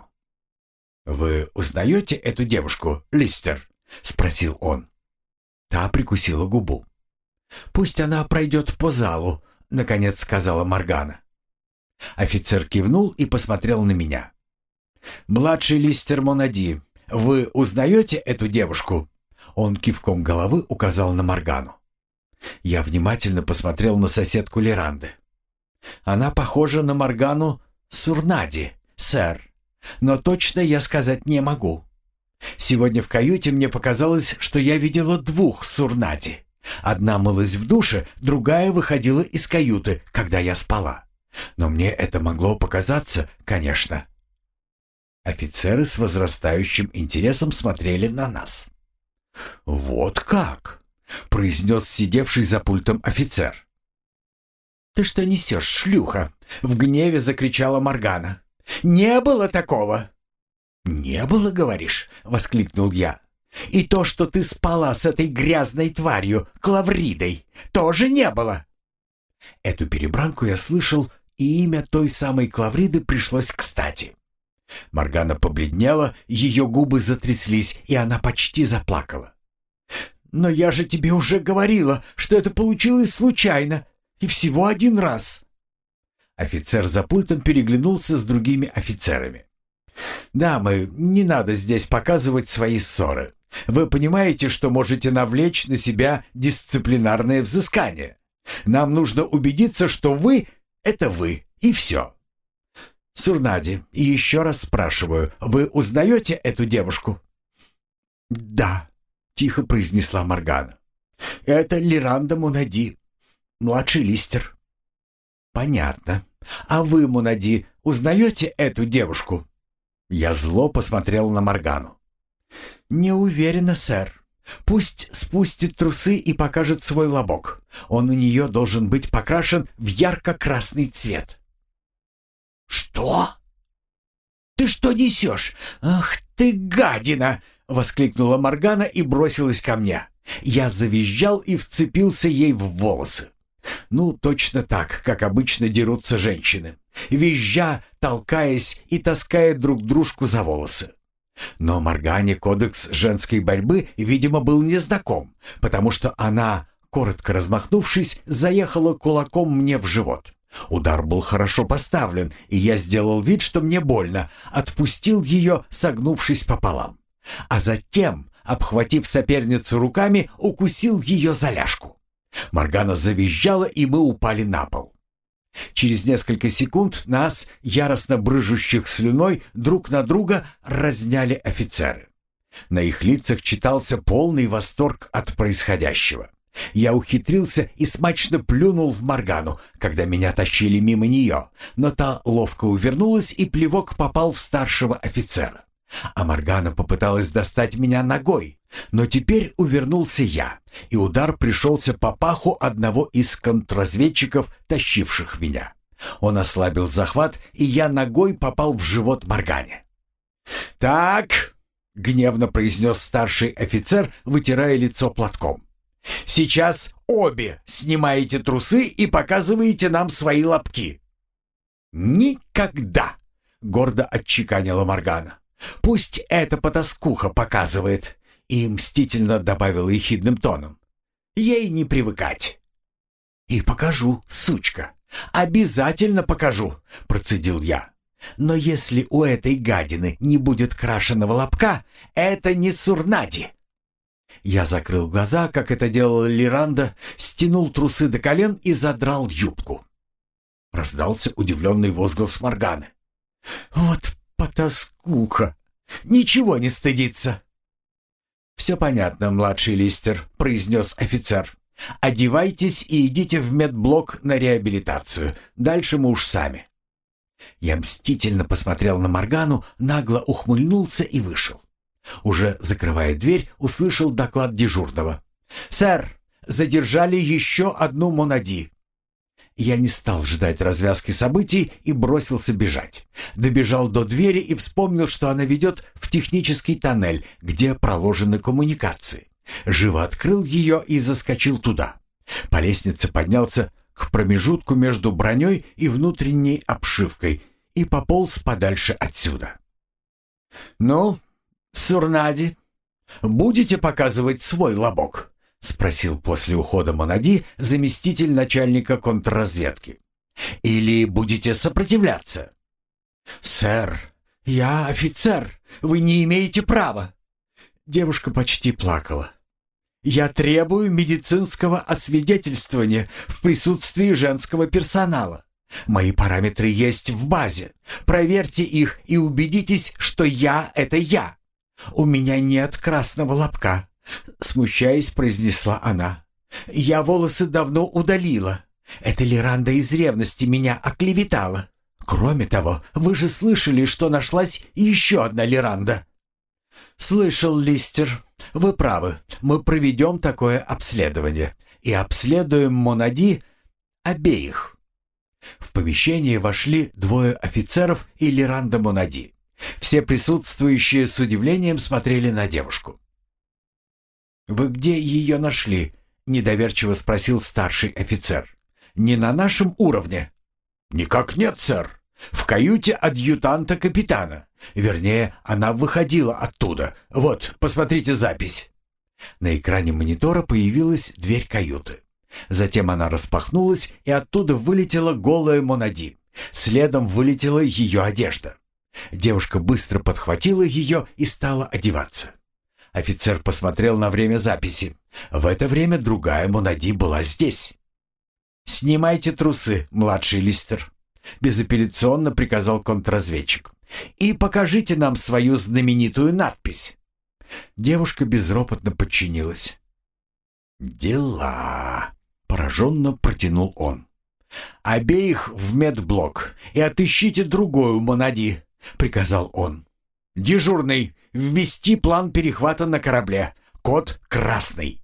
«Вы узнаете эту девушку, Листер?» — спросил он. Та прикусила губу. «Пусть она пройдет по залу», — наконец сказала Моргана. Офицер кивнул и посмотрел на меня. «Младший Листер Монади, вы узнаете эту девушку?» Он кивком головы указал на Моргану. Я внимательно посмотрел на соседку Лиранды. «Она похожа на Моргану Сурнади, сэр, но точно я сказать не могу. Сегодня в каюте мне показалось, что я видела двух Сурнади. Одна мылась в душе, другая выходила из каюты, когда я спала. Но мне это могло показаться, конечно». Офицеры с возрастающим интересом смотрели на нас. «Вот как!» — произнес сидевший за пультом офицер. «Ты что несешь, шлюха?» — в гневе закричала Моргана. «Не было такого!» «Не было, говоришь?» — воскликнул я. И то, что ты спала с этой грязной тварью, Клавридой, тоже не было. Эту перебранку я слышал, и имя той самой Клавриды пришлось кстати. Моргана побледнела, ее губы затряслись, и она почти заплакала. «Но я же тебе уже говорила, что это получилось случайно, и всего один раз». Офицер за пультом переглянулся с другими офицерами. «Дамы, не надо здесь показывать свои ссоры. Вы понимаете, что можете навлечь на себя дисциплинарное взыскание. Нам нужно убедиться, что вы — это вы, и все. Сурнади, и еще раз спрашиваю, вы узнаете эту девушку?» «Да», — тихо произнесла Моргана. «Это Лиранда Мунади, младший Листер». «Понятно. А вы, Мунади, узнаете эту девушку?» Я зло посмотрел на Моргану. «Не уверена, сэр. Пусть спустит трусы и покажет свой лобок. Он у нее должен быть покрашен в ярко-красный цвет». «Что? Ты что несешь? Ах ты гадина!» — воскликнула Моргана и бросилась ко мне. Я завизжал и вцепился ей в волосы. Ну, точно так, как обычно дерутся женщины, визжа, толкаясь и таская друг дружку за волосы. Но Моргане кодекс женской борьбы, видимо, был незнаком, потому что она, коротко размахнувшись, заехала кулаком мне в живот. Удар был хорошо поставлен, и я сделал вид, что мне больно, отпустил ее, согнувшись пополам. А затем, обхватив соперницу руками, укусил ее за ляжку. Моргана завизжала, и мы упали на пол. Через несколько секунд нас, яростно брыжущих слюной, друг на друга разняли офицеры. На их лицах читался полный восторг от происходящего. Я ухитрился и смачно плюнул в Моргану, когда меня тащили мимо нее, но та ловко увернулась, и плевок попал в старшего офицера. А Моргана попыталась достать меня ногой, но теперь увернулся я, и удар пришелся по паху одного из контрразведчиков, тащивших меня. Он ослабил захват, и я ногой попал в живот Моргане. «Так», — гневно произнес старший офицер, вытирая лицо платком, «сейчас обе снимаете трусы и показываете нам свои лобки». «Никогда», — гордо отчеканила Моргана. «Пусть эта потаскуха показывает», — и мстительно добавила ехидным тоном. «Ей не привыкать». «И покажу, сучка, обязательно покажу», — процедил я. «Но если у этой гадины не будет крашеного лобка, это не Сурнади». Я закрыл глаза, как это делала Лиранда, стянул трусы до колен и задрал юбку. Раздался удивленный возглас Морганы. «Вот потаскуха! Ничего не стыдится!» «Все понятно, младший Листер», — произнес офицер. «Одевайтесь и идите в медблок на реабилитацию. Дальше мы уж сами». Я мстительно посмотрел на Моргану, нагло ухмыльнулся и вышел. Уже закрывая дверь, услышал доклад дежурного. «Сэр, задержали еще одну Мунади». Я не стал ждать развязки событий и бросился бежать. Добежал до двери и вспомнил, что она ведет в технический тоннель, где проложены коммуникации. Живо открыл ее и заскочил туда. По лестнице поднялся к промежутку между броней и внутренней обшивкой и пополз подальше отсюда. «Ну, Сурнади, будете показывать свой лобок?» — спросил после ухода Мунади заместитель начальника контрразведки. «Или будете сопротивляться?» «Сэр, я офицер, вы не имеете права». Девушка почти плакала. «Я требую медицинского освидетельствования в присутствии женского персонала. Мои параметры есть в базе. Проверьте их и убедитесь, что я — это я. У меня нет красного лобка», — смущаясь, произнесла она. «Я волосы давно удалила. Эта Лиранда из ревности меня оклеветала. Кроме того, вы же слышали, что нашлась еще одна Лиранда». «Слышал, Листер. Вы правы. Мы проведем такое обследование. И обследуем Мунади обеих». В помещение вошли двое офицеров и Лиранда Мунади. Все присутствующие с удивлением смотрели на девушку. «Вы где ее нашли?» — недоверчиво спросил старший офицер. «Не на нашем уровне?» «Никак нет, сэр. В каюте адъютанта капитана. Вернее, она выходила оттуда. Вот, посмотрите запись». На экране монитора появилась дверь каюты. Затем она распахнулась, и оттуда вылетела голая Монади. Следом вылетела ее одежда. Девушка быстро подхватила ее и стала одеваться. Офицер посмотрел на время записи. В это время другая Монади была здесь. «Снимайте трусы, младший Листер», — безапелляционно приказал контрразведчик. «И покажите нам свою знаменитую надпись». Девушка безропотно подчинилась. «Дела», — пораженно протянул он. «Обеих в медблок и отыщите другую Монади», — приказал он. «Дежурный, ввести план перехвата на корабле. Код красный».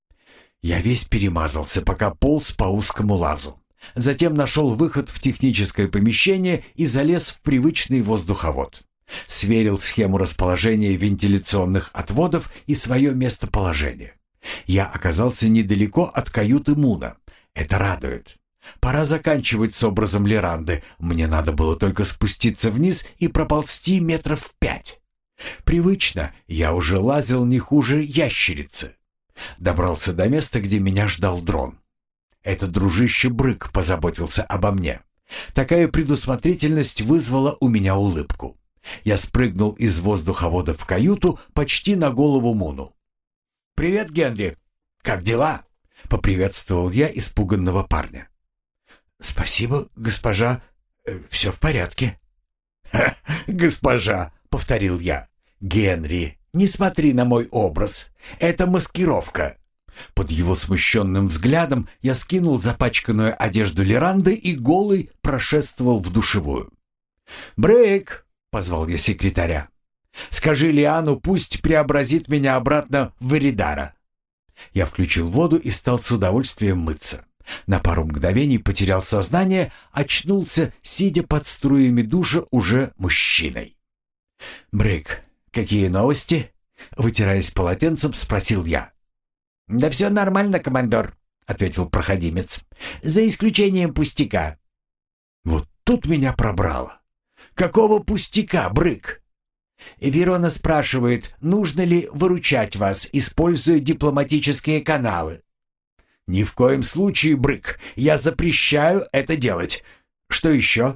Я весь перемазался, пока полз по узкому лазу. Затем нашел выход в техническое помещение и залез в привычный воздуховод. Сверил схему расположения вентиляционных отводов и свое местоположение. Я оказался недалеко от каюты Муна. Это радует. Пора заканчивать с образом Лиранды. Мне надо было только спуститься вниз и проползти метров пять. Привычно, я уже лазил не хуже ящерицы. Добрался до места, где меня ждал дрон. Это дружище Брык позаботился обо мне. Такая предусмотрительность вызвала у меня улыбку. Я спрыгнул из воздуховода в каюту почти на голову Муну. «Привет, Генри! Как дела?» — поприветствовал я испуганного парня. «Спасибо, госпожа. Все в порядке». «Ха, госпожа!» — повторил я. «Генри, не смотри на мой образ. Это маскировка». Под его смущенным взглядом я скинул запачканную одежду Лиранды и голый прошествовал в душевую. «Брейк!» — позвал я секретаря. «Скажи Лиану, пусть преобразит меня обратно в Эридара». Я включил воду и стал с удовольствием мыться. На пару мгновений потерял сознание, очнулся, сидя под струями душа уже мужчиной. «Брейк, какие новости?» — вытираясь полотенцем, спросил я. «Да все нормально, командор», — ответил проходимец. «За исключением пустяка». Вот тут меня пробрало. «Какого пустяка, Брык?» «Верона спрашивает, нужно ли выручать вас, используя дипломатические каналы». «Ни в коем случае, Брык. Я запрещаю это делать. Что еще?»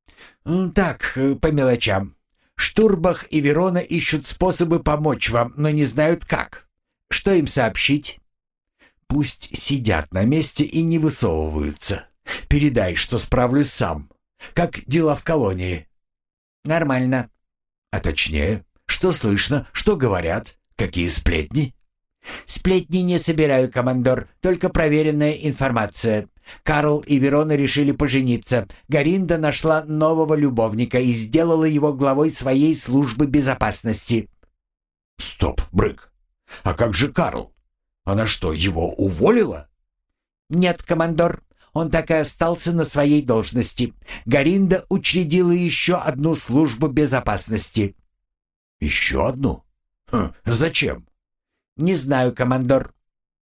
«Так, по мелочам. Штурбах и Верона ищут способы помочь вам, но не знают как. Что им сообщить?» «Пусть сидят на месте и не высовываются. Передай, что справлюсь сам. Как дела в колонии?» «Нормально». «А точнее, что слышно, что говорят, какие сплетни?» «Сплетни не собираю, командор, только проверенная информация. Карл и Верона решили пожениться. Гаринда нашла нового любовника и сделала его главой своей службы безопасности». «Стоп, Брык. А как же Карл? Она что, его уволила?» «Нет, командор. Он так и остался на своей должности. Гаринда учредила еще одну службу безопасности». «Еще одну? Хм, зачем?» «Не знаю, командор».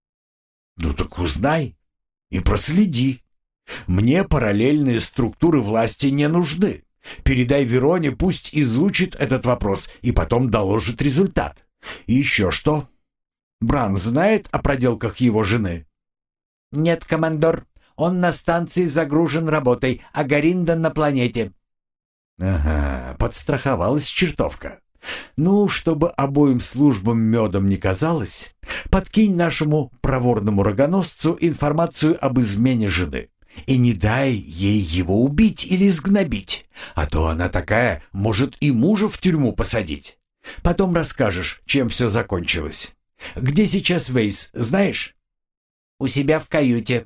«Ну так узнай и проследи. Мне параллельные структуры власти не нужны. Передай Вероне, пусть изучит этот вопрос и потом доложит результат. И еще что? Бран знает о проделках его жены?» «Нет, командор. Он на станции загружен работой, а Гаринда на планете». «Ага, подстраховалась чертовка. Ну, чтобы обоим службам медом не казалось, подкинь нашему проворному рогоносцу информацию об измене жены. И не дай ей его убить или сгнобить, а то она такая, может и мужа в тюрьму посадить. Потом расскажешь, чем все закончилось. Где сейчас Вейс, знаешь?» «У себя в каюте».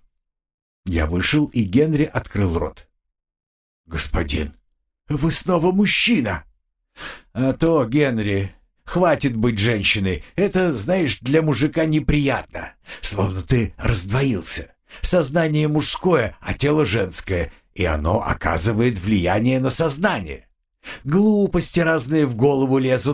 Я вышел, и Генри открыл рот. «Господин, вы снова мужчина!» «А то, Генри, хватит быть женщиной. Это, знаешь, для мужика неприятно. Словно ты раздвоился. Сознание мужское, а тело женское, и оно оказывает влияние на сознание. Глупости разные в голову лезут.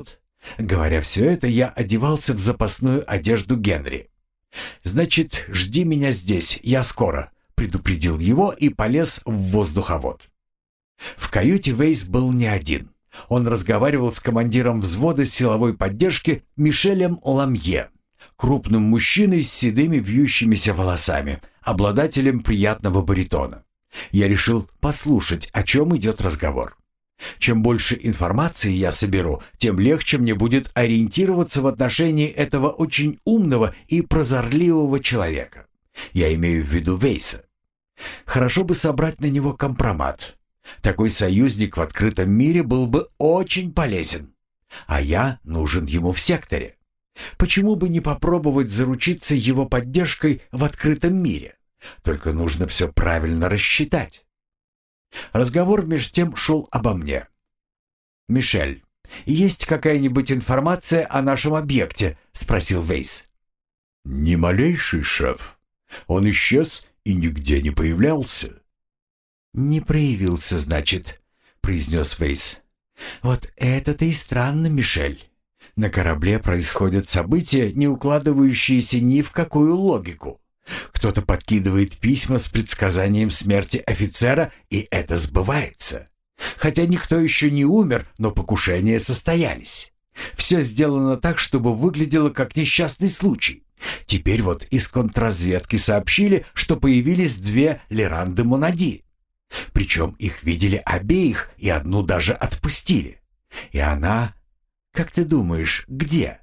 Говоря все это, я одевался в запасную одежду Генри. «Значит, жди меня здесь, я скоро», — предупредил его и полез в воздуховод. В каюте Вейс был не один. Он разговаривал с командиром взвода силовой поддержки Мишелем Ламье, крупным мужчиной с седыми вьющимися волосами, обладателем приятного баритона. Я решил послушать, о чем идет разговор. Чем больше информации я соберу, тем легче мне будет ориентироваться в отношении этого очень умного и прозорливого человека. Я имею в виду Вейса. Хорошо бы собрать на него компромат. Такой союзник в открытом мире был бы очень полезен. А я нужен ему в секторе. Почему бы не попробовать заручиться его поддержкой в открытом мире? Только нужно все правильно рассчитать. Разговор меж тем шел обо мне. «Мишель, есть какая-нибудь информация о нашем объекте?» — спросил Вейс. «Ни малейший, шеф. Он исчез и нигде не появлялся». «Не проявился, значит», — произнес Вейс. «Вот это-то и странно, Мишель. На корабле происходят события, не укладывающиеся ни в какую логику. Кто-то подкидывает письма с предсказанием смерти офицера, и это сбывается. Хотя никто еще не умер, но покушения состоялись. Все сделано так, чтобы выглядело как несчастный случай. Теперь вот из контрразведки сообщили, что появились две Леранды Монади. Причем их видели обеих, и одну даже отпустили. И она, как ты думаешь, где?»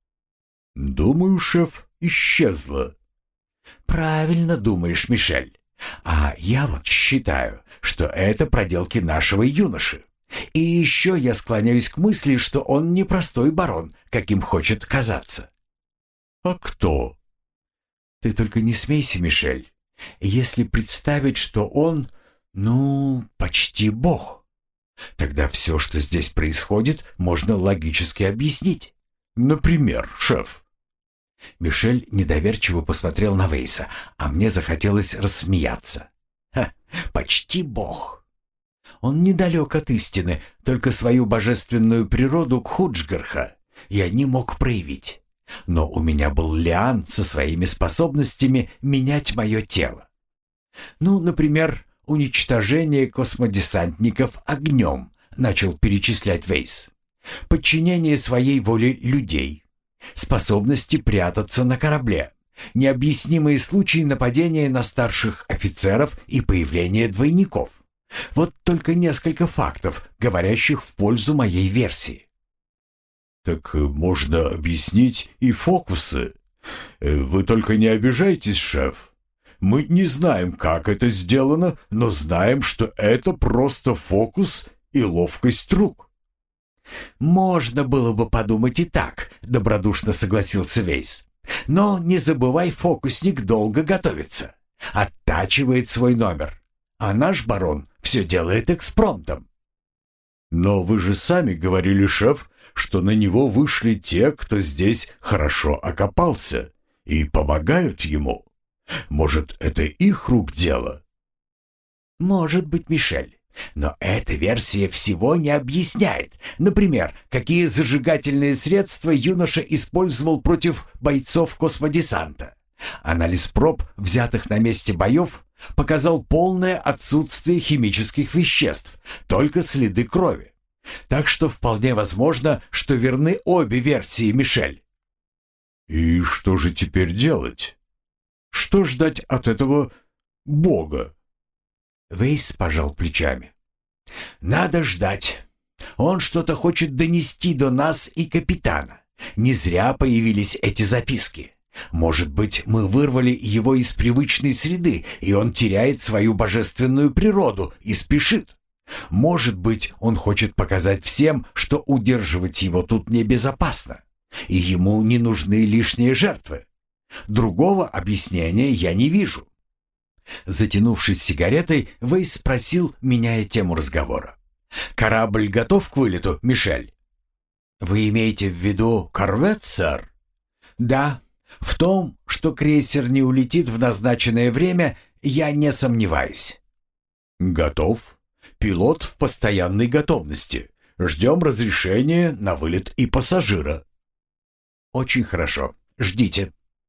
«Думаю, шеф, исчезла». «Правильно думаешь, Мишель. А я вот считаю, что это проделки нашего юноши. И еще я склоняюсь к мысли, что он не простой барон, каким хочет казаться». «А кто?» «Ты только не смейся, Мишель. Если представить, что он, ну, почти бог, тогда все, что здесь происходит, можно логически объяснить». «Например, шеф?» Мишель недоверчиво посмотрел на Вейса, а мне захотелось рассмеяться. «Ха, почти бог. Он недалек от истины, только свою божественную природу Кхуджгарха я не мог проявить. Но у меня был Лиан со своими способностями менять мое тело. Ну, например, уничтожение космодесантников огнем», — начал перечислять Вейс. «Подчинение своей воле людей. Способности прятаться на корабле, необъяснимые случаи нападения на старших офицеров и появление двойников. Вот только несколько фактов, говорящих в пользу моей версии». «Так можно объяснить и фокусы. Вы только не обижайтесь, шеф. Мы не знаем, как это сделано, но знаем, что это просто фокус и ловкость рук». «Можно было бы подумать и так», — добродушно согласился Вейс. «Но не забывай, фокусник долго готовится, оттачивает свой номер, а наш барон все делает экспромтом». «Но вы же сами говорили, шеф, что на него вышли те, кто здесь хорошо окопался, и помогают ему. Может, это их рук дело?» «Может быть, Мишель. Но эта версия всего не объясняет. Например, какие зажигательные средства юноша использовал против бойцов космодесанта. Анализ проб, взятых на месте боев, показал полное отсутствие химических веществ, только следы крови. Так что вполне возможно, что верны обе версии, Мишель». «И что же теперь делать? Что ждать от этого бога?» Вейс пожал плечами. «Надо ждать. Он что-то хочет донести до нас и капитана. Не зря появились эти записки. Может быть, мы вырвали его из привычной среды, и он теряет свою божественную природу и спешит. Может быть, он хочет показать всем, что удерживать его тут небезопасно, и ему не нужны лишние жертвы. Другого объяснения я не вижу». Затянувшись сигаретой, Вейс спросил, меняя тему разговора: «Корабль готов к вылету, Мишель?» «Вы имеете в виду корвет, сэр?» «Да. В том, что крейсер не улетит в назначенное время, я не сомневаюсь». «Готов. Пилот в постоянной готовности. Ждем разрешения на вылет и пассажира». «Очень хорошо. Ждите».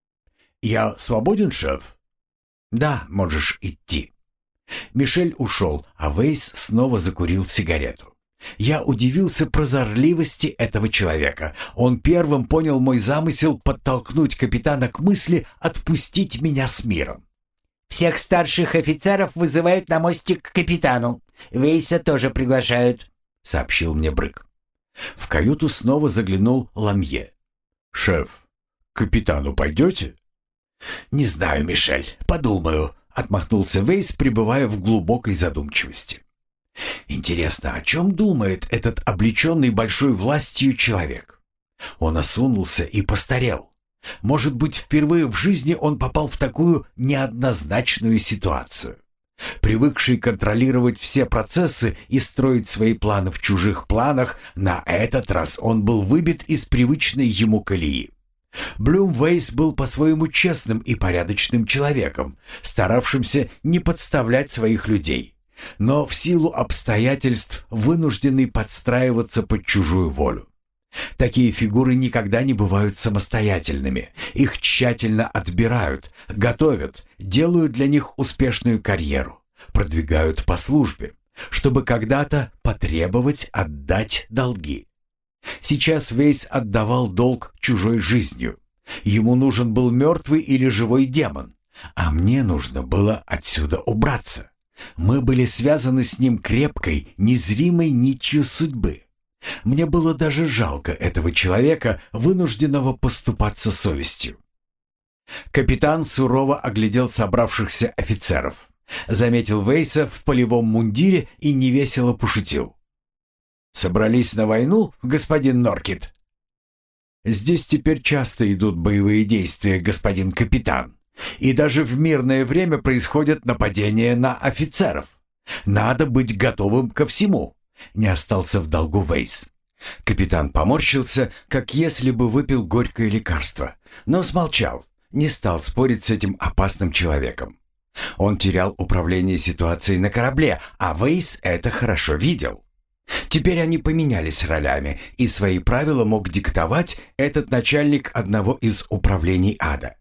«Я свободен, шеф?» «Да, можешь идти». Мишель ушел, а Вейс снова закурил сигарету. Я удивился прозорливости этого человека. Он первым понял мой замысел подтолкнуть капитана к мысли отпустить меня с миром. «Всех старших офицеров вызывают на мостик к капитану. Вейса тоже приглашают», — сообщил мне Брык. В каюту снова заглянул Ламье. «Шеф, к капитану пойдете?» «Не знаю, Мишель, подумаю», — отмахнулся Вейс, пребывая в глубокой задумчивости. «Интересно, о чем думает этот облеченный большой властью человек? Он осунулся и постарел. Может быть, впервые в жизни он попал в такую неоднозначную ситуацию. Привыкший контролировать все процессы и строить свои планы в чужих планах, на этот раз он был выбит из привычной ему колеи. Блюм Вейс был по-своему честным и порядочным человеком, старавшимся не подставлять своих людей, но в силу обстоятельств вынужденный подстраиваться под чужую волю. Такие фигуры никогда не бывают самостоятельными. Их тщательно отбирают, готовят, делают для них успешную карьеру, продвигают по службе, чтобы когда-то потребовать отдать долги. Сейчас Вейс отдавал долг чужой жизнью. Ему нужен был мертвый или живой демон, а мне нужно было отсюда убраться. Мы были связаны с ним крепкой, незримой нитью судьбы. Мне было даже жалко этого человека, вынужденного поступаться совестью. Капитан сурово оглядел собравшихся офицеров, заметил Вейса в полевом мундире и невесело пошутил. «Собрались на войну, господин Норкит?» «Здесь теперь часто идут боевые действия, господин капитан, и даже в мирное время происходят нападения на офицеров. Надо быть готовым ко всему». Не остался в долгу Вейс. Капитан поморщился, как если бы выпил горькое лекарство, но смолчал, не стал спорить с этим опасным человеком. Он терял управление ситуацией на корабле, а Вейс это хорошо видел. Теперь они поменялись ролями, и свои правила мог диктовать этот начальник одного из управлений ада.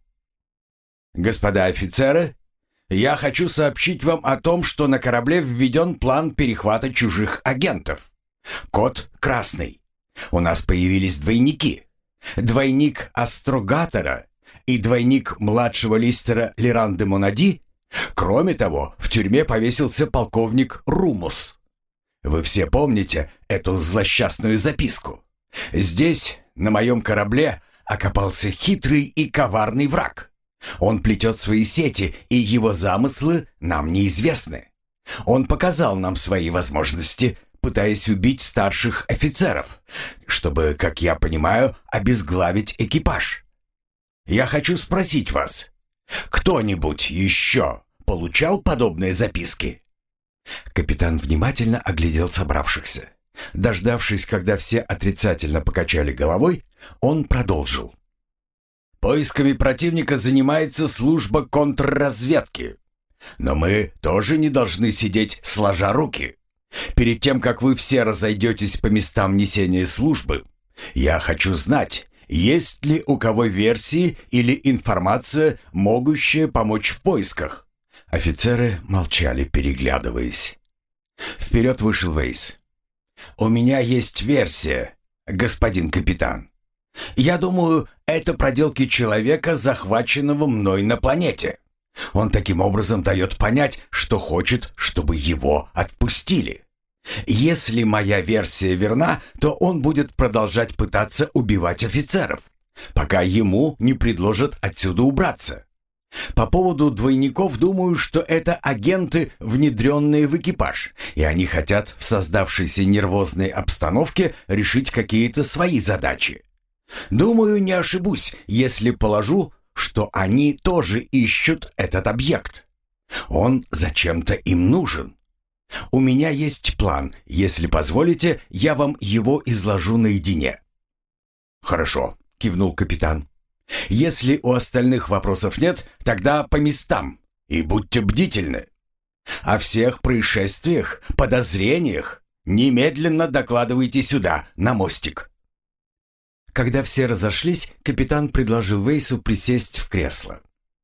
«Господа офицеры, я хочу сообщить вам о том, что на корабле введен план перехвата чужих агентов. Код красный. У нас появились двойники. Двойник Астрогатора и двойник младшего листера Леран де Монади. Кроме того, в тюрьме повесился полковник Румус. Вы все помните эту злосчастную записку? Здесь, на моем корабле, окопался хитрый и коварный враг. Он плетет свои сети, и его замыслы нам неизвестны. Он показал нам свои возможности, пытаясь убить старших офицеров, чтобы, как я понимаю, обезглавить экипаж. Я хочу спросить вас, кто-нибудь еще получал подобные записки?» Капитан внимательно оглядел собравшихся. Дождавшись, когда все отрицательно покачали головой, он продолжил. «Поисками противника занимается служба контрразведки. Но мы тоже не должны сидеть сложа руки. Перед тем, как вы все разойдетесь по местам несения службы, я хочу знать, есть ли у кого версии или информация, могущая помочь в поисках». Офицеры молчали, переглядываясь. Вперед вышел Вейс. «У меня есть версия, господин капитан. Я думаю, это проделки человека, захваченного мной на планете. Он таким образом дает понять, что хочет, чтобы его отпустили. Если моя версия верна, то он будет продолжать пытаться убивать офицеров, пока ему не предложат отсюда убраться. По поводу двойников думаю, что это агенты, внедренные в экипаж, и они хотят в создавшейся нервозной обстановке решить какие-то свои задачи. Думаю, не ошибусь, если положу, что они тоже ищут этот объект. Он зачем-то им нужен. У меня есть план. Если позволите, я вам его изложу наедине». «Хорошо», — кивнул капитан. «Если у остальных вопросов нет, тогда по местам и будьте бдительны. О всех происшествиях, подозрениях Немедленно докладывайте сюда, на мостик». Когда все разошлись, капитан предложил Вейсу присесть в кресло.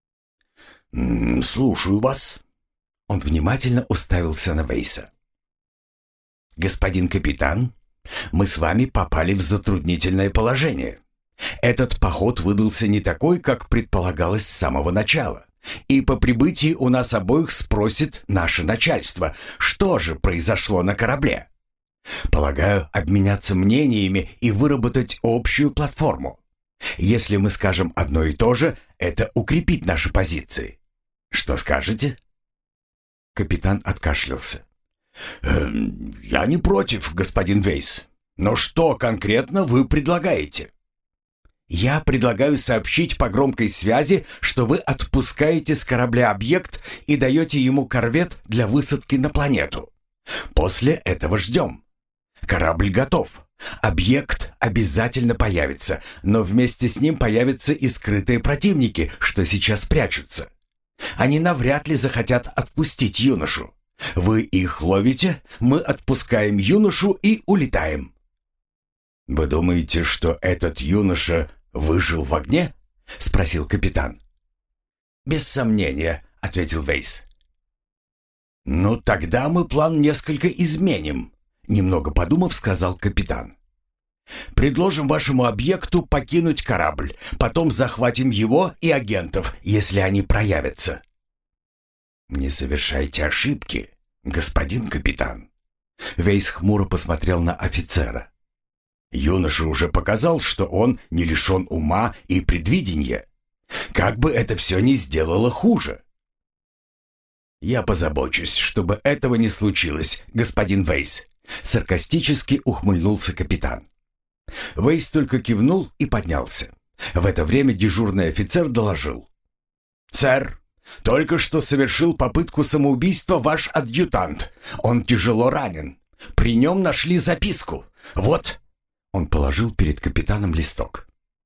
«М, «Слушаю вас». Он внимательно уставился на Вейса. «Господин капитан, мы с вами попали в затруднительное положение. Этот поход выдался не такой, как предполагалось с самого начала. И по прибытии у нас обоих спросит наше начальство, что же произошло на корабле. Полагаю, обменяться мнениями и выработать общую платформу. Если мы скажем одно и то же, это укрепит наши позиции. Что скажете?» Капитан откашлялся. «Эм, «Я не против, господин Вейс. Но что конкретно вы предлагаете?» «Я предлагаю сообщить по громкой связи, что вы отпускаете с корабля объект и даете ему корвет для высадки на планету. После этого ждем. Корабль готов. Объект обязательно появится, но вместе с ним появятся и скрытые противники, что сейчас прячутся. Они навряд ли захотят отпустить юношу. Вы их ловите, мы отпускаем юношу и улетаем». «Вы думаете, что этот юноша выжил в огне?» — спросил капитан. «Без сомнения», — ответил Вейс. «Ну, тогда мы план несколько изменим», — немного подумав, сказал капитан. «Предложим вашему объекту покинуть корабль, потом захватим его и агентов, если они проявятся». «Не совершайте ошибки, господин капитан». Вейс хмуро посмотрел на офицера. «Юноша уже показал, что он не лишен ума и предвидения. Как бы это все ни сделало хуже». «Я позабочусь, чтобы этого не случилось, господин Вейс», — саркастически ухмыльнулся капитан. Вейс только кивнул и поднялся. В это время дежурный офицер доложил. «Сэр, только что совершил попытку самоубийства ваш адъютант. Он тяжело ранен. При нем нашли записку. Вот». Он положил перед капитаном листок.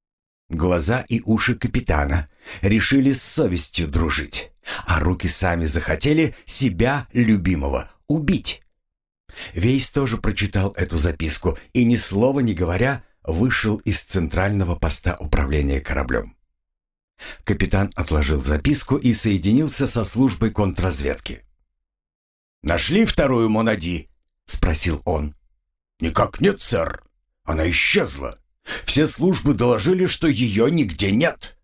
Глаза и уши капитана решили с совестью дружить, а руки сами захотели себя, любимого, убить. Вейс тоже прочитал эту записку и, ни слова не говоря, вышел из центрального поста управления кораблем. Капитан отложил записку и соединился со службой контрразведки. «Нашли вторую Монади?» — спросил он. «Никак нет, сэр. Она исчезла. Все службы доложили, что ее нигде нет».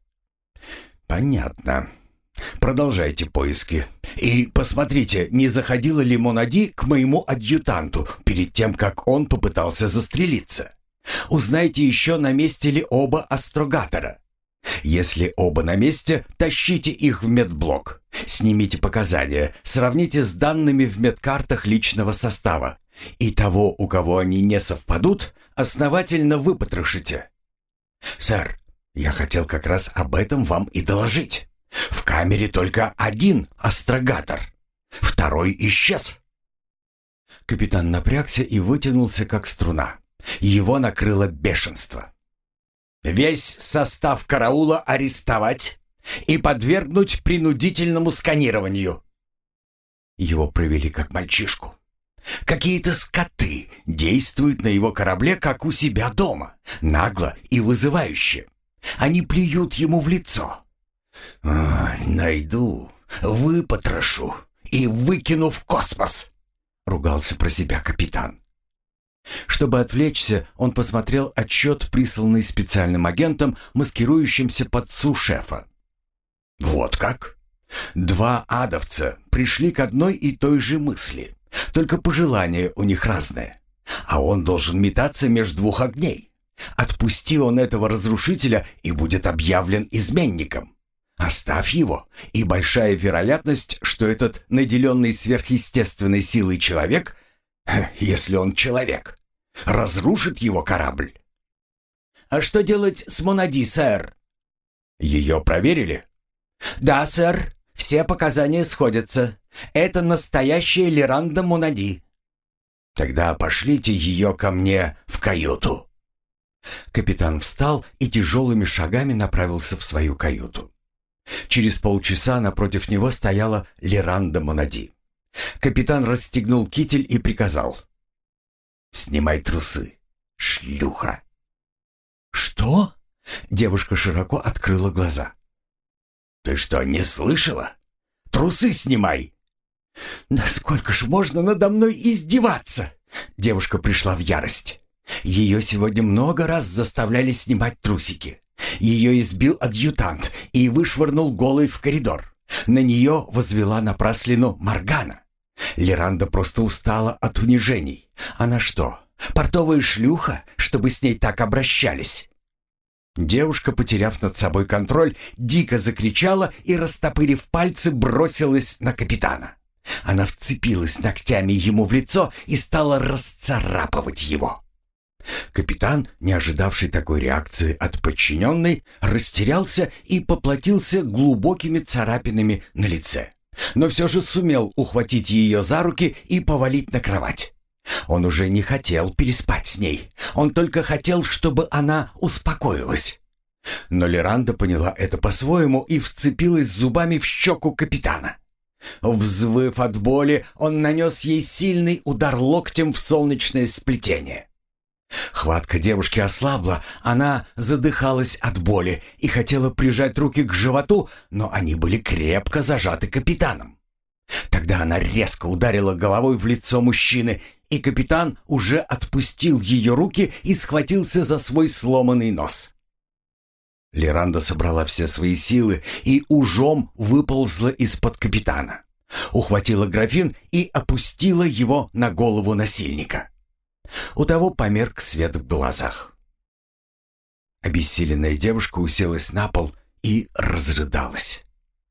«Понятно. Продолжайте поиски. И посмотрите, не заходила ли Монади к моему адъютанту перед тем, как он попытался застрелиться. Узнайте еще, на месте ли оба астрогатора. Если оба на месте, тащите их в медблок. Снимите показания, сравните с данными в медкартах личного состава. И того, у кого они не совпадут, основательно выпотрошите. Сэр, я хотел как раз об этом вам и доложить. В камере только один астрогатор. Второй исчез». Капитан напрягся и вытянулся, как струна. Его накрыло бешенство. «Весь состав караула арестовать и подвергнуть принудительному сканированию». Его провели как мальчишку. Какие-то скоты действуют на его корабле, как у себя дома, нагло и вызывающе. Они плюют ему в лицо. «Ай, найду, выпотрошу и выкину в космос», — ругался про себя капитан. Чтобы отвлечься, он посмотрел отчет, присланный специальным агентом, маскирующимся под су-шефа. Вот как? Два адовца пришли к одной и той же мысли, только пожелания у них разные. А он должен метаться между двух огней. Отпусти он этого разрушителя и будет объявлен изменником. Оставь его, и большая вероятность, что этот наделенный сверхъестественной силой человек, если он человек, разрушит его корабль. «А что делать с Монади, сэр?» «Ее проверили?» «Да, сэр, все показания сходятся. Это настоящая Лиранда Монади». «Тогда пошлите ее ко мне в каюту». Капитан встал и тяжелыми шагами направился в свою каюту. Через полчаса напротив него стояла Лиранда Монади. Капитан расстегнул китель и приказал: Снимай трусы, шлюха!» «Что?» — девушка широко открыла глаза. «Ты что, не слышала? Трусы снимай!» «Да сколько ж можно надо мной издеваться?» Девушка пришла в ярость. Ее сегодня много раз заставляли снимать трусики. Ее избил адъютант и вышвырнул голой в коридор. На нее возвела напраслину Моргана. Леранда просто устала от унижений. Она что, портовая шлюха, чтобы с ней так обращались? Девушка, потеряв над собой контроль, дико закричала и, растопырив пальцы, бросилась на капитана. Она вцепилась ногтями ему в лицо и стала расцарапывать его. Капитан, не ожидавший такой реакции от подчиненной, растерялся и поплатился глубокими царапинами на лице. Но все же сумел ухватить ее за руки и повалить на кровать. Он уже не хотел переспать с ней. Он только хотел, чтобы она успокоилась. Но Леранда поняла это по-своему и вцепилась зубами в щеку капитана. Взвыв от боли, он нанес ей сильный удар локтем в солнечное сплетение. Хватка девушки ослабла, она задыхалась от боли и хотела прижать руки к животу, но они были крепко зажаты капитаном. Тогда она резко ударила головой в лицо мужчины, и капитан уже отпустил ее руки и схватился за свой сломанный нос. Леранда собрала все свои силы и ужом выползла из-под капитана. Ухватила графин и опустила его на голову насильника. У того померк свет в глазах. Обессиленная девушка уселась на пол и разрыдалась.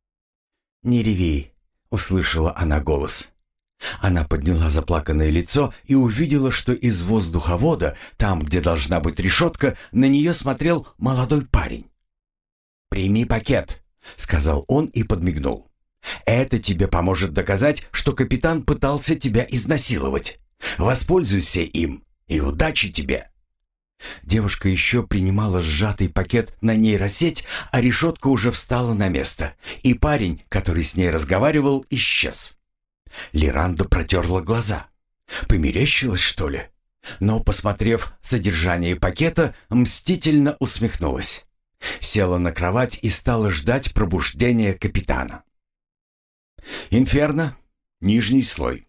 «Не реви», — услышала она голос. Она подняла заплаканное лицо и увидела, что из воздуховода, там, где должна быть решетка, на нее смотрел молодой парень. «Прими пакет», — сказал он и подмигнул. «Это тебе поможет доказать, что капитан пытался тебя изнасиловать. Воспользуйся им, и удачи тебе!» Девушка еще принимала сжатый пакет на нейросеть, а решетка уже встала на место, и парень, который с ней разговаривал, исчез. Леранда протерла глаза. Померещилась, что ли? Но, посмотрев содержание пакета, мстительно усмехнулась. Села на кровать и стала ждать пробуждения капитана. Инферно. Нижний слой.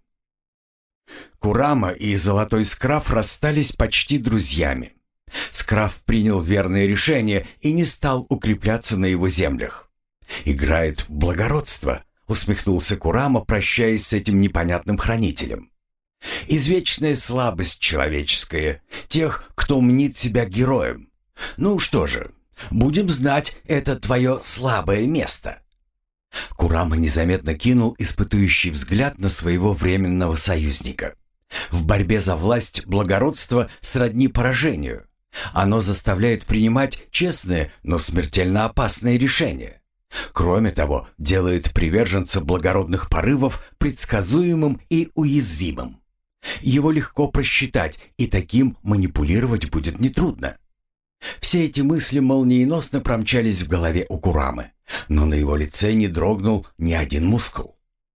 Курама и Золотой Скрав расстались почти друзьями. Скрав принял верное решение и не стал укрепляться на его землях. «Играет в благородство», — усмехнулся Курама, прощаясь с этим непонятным хранителем. «Извечная слабость человеческая, тех, кто мнит себя героем. Ну что же, будем знать, это твое слабое место». Курама незаметно кинул испытующий взгляд на своего временного союзника. В борьбе за власть благородство сродни поражению. Оно заставляет принимать честные, но смертельно опасные решения. Кроме того, делает приверженца благородных порывов предсказуемым и уязвимым. Его легко просчитать, и таким манипулировать будет нетрудно. Все эти мысли молниеносно промчались в голове у Курамы, но на его лице не дрогнул ни один мускул.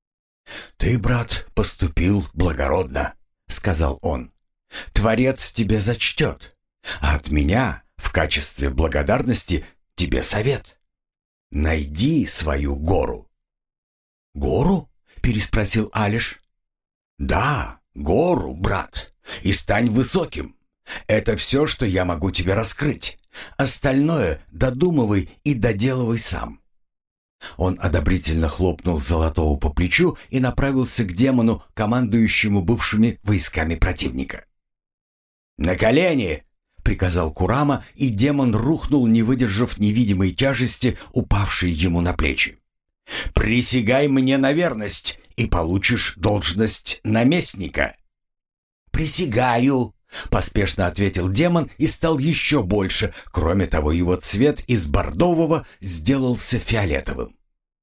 «Ты, брат, поступил благородно», — сказал он. «Творец тебе зачтет, а от меня в качестве благодарности тебе совет. Найди свою гору». «Гору?» — переспросил Алиш. «Да, гору, брат, и стань высоким. Это все, что я могу тебе раскрыть. Остальное додумывай и доделывай сам». Он одобрительно хлопнул Золотого по плечу и направился к демону, командующему бывшими войсками противника. «На колени!» — приказал Курама, и демон рухнул, не выдержав невидимой тяжести, упавшей ему на плечи. «Присягай мне на верность, и получишь должность наместника». «Присягаю!» — поспешно ответил демон и стал еще больше. Кроме того, его цвет из бордового сделался фиолетовым.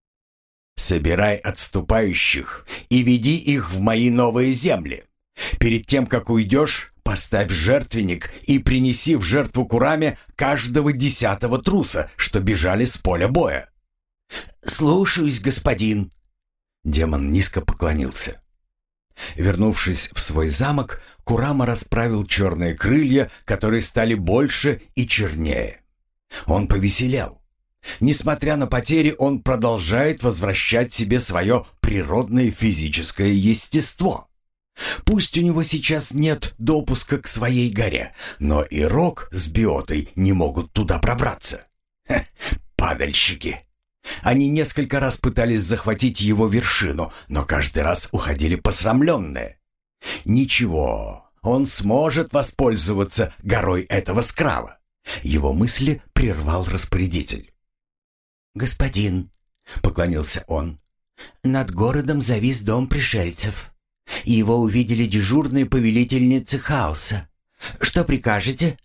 «Собирай отступающих и веди их в мои новые земли. Перед тем, как уйдешь, поставь жертвенник и принеси в жертву Кураме каждого десятого труса, что бежали с поля боя». «Слушаюсь, господин». Демон низко поклонился. Вернувшись в свой замок, Курама расправил черные крылья, которые стали больше и чернее. Он повеселел. Несмотря на потери, он продолжает возвращать себе свое природное физическое естество. Пусть у него сейчас нет допуска к своей горе, но и Рок с Биотой не могут туда пробраться. Хе, падальщики! Они несколько раз пытались захватить его вершину, но каждый раз уходили посрамленные. Ничего, он сможет воспользоваться горой этого скрава. Его мысли прервал распорядитель. «Господин», — поклонился он, — «над городом завис дом пришельцев. Его увидели дежурные повелительницы хаоса. Что прикажете?»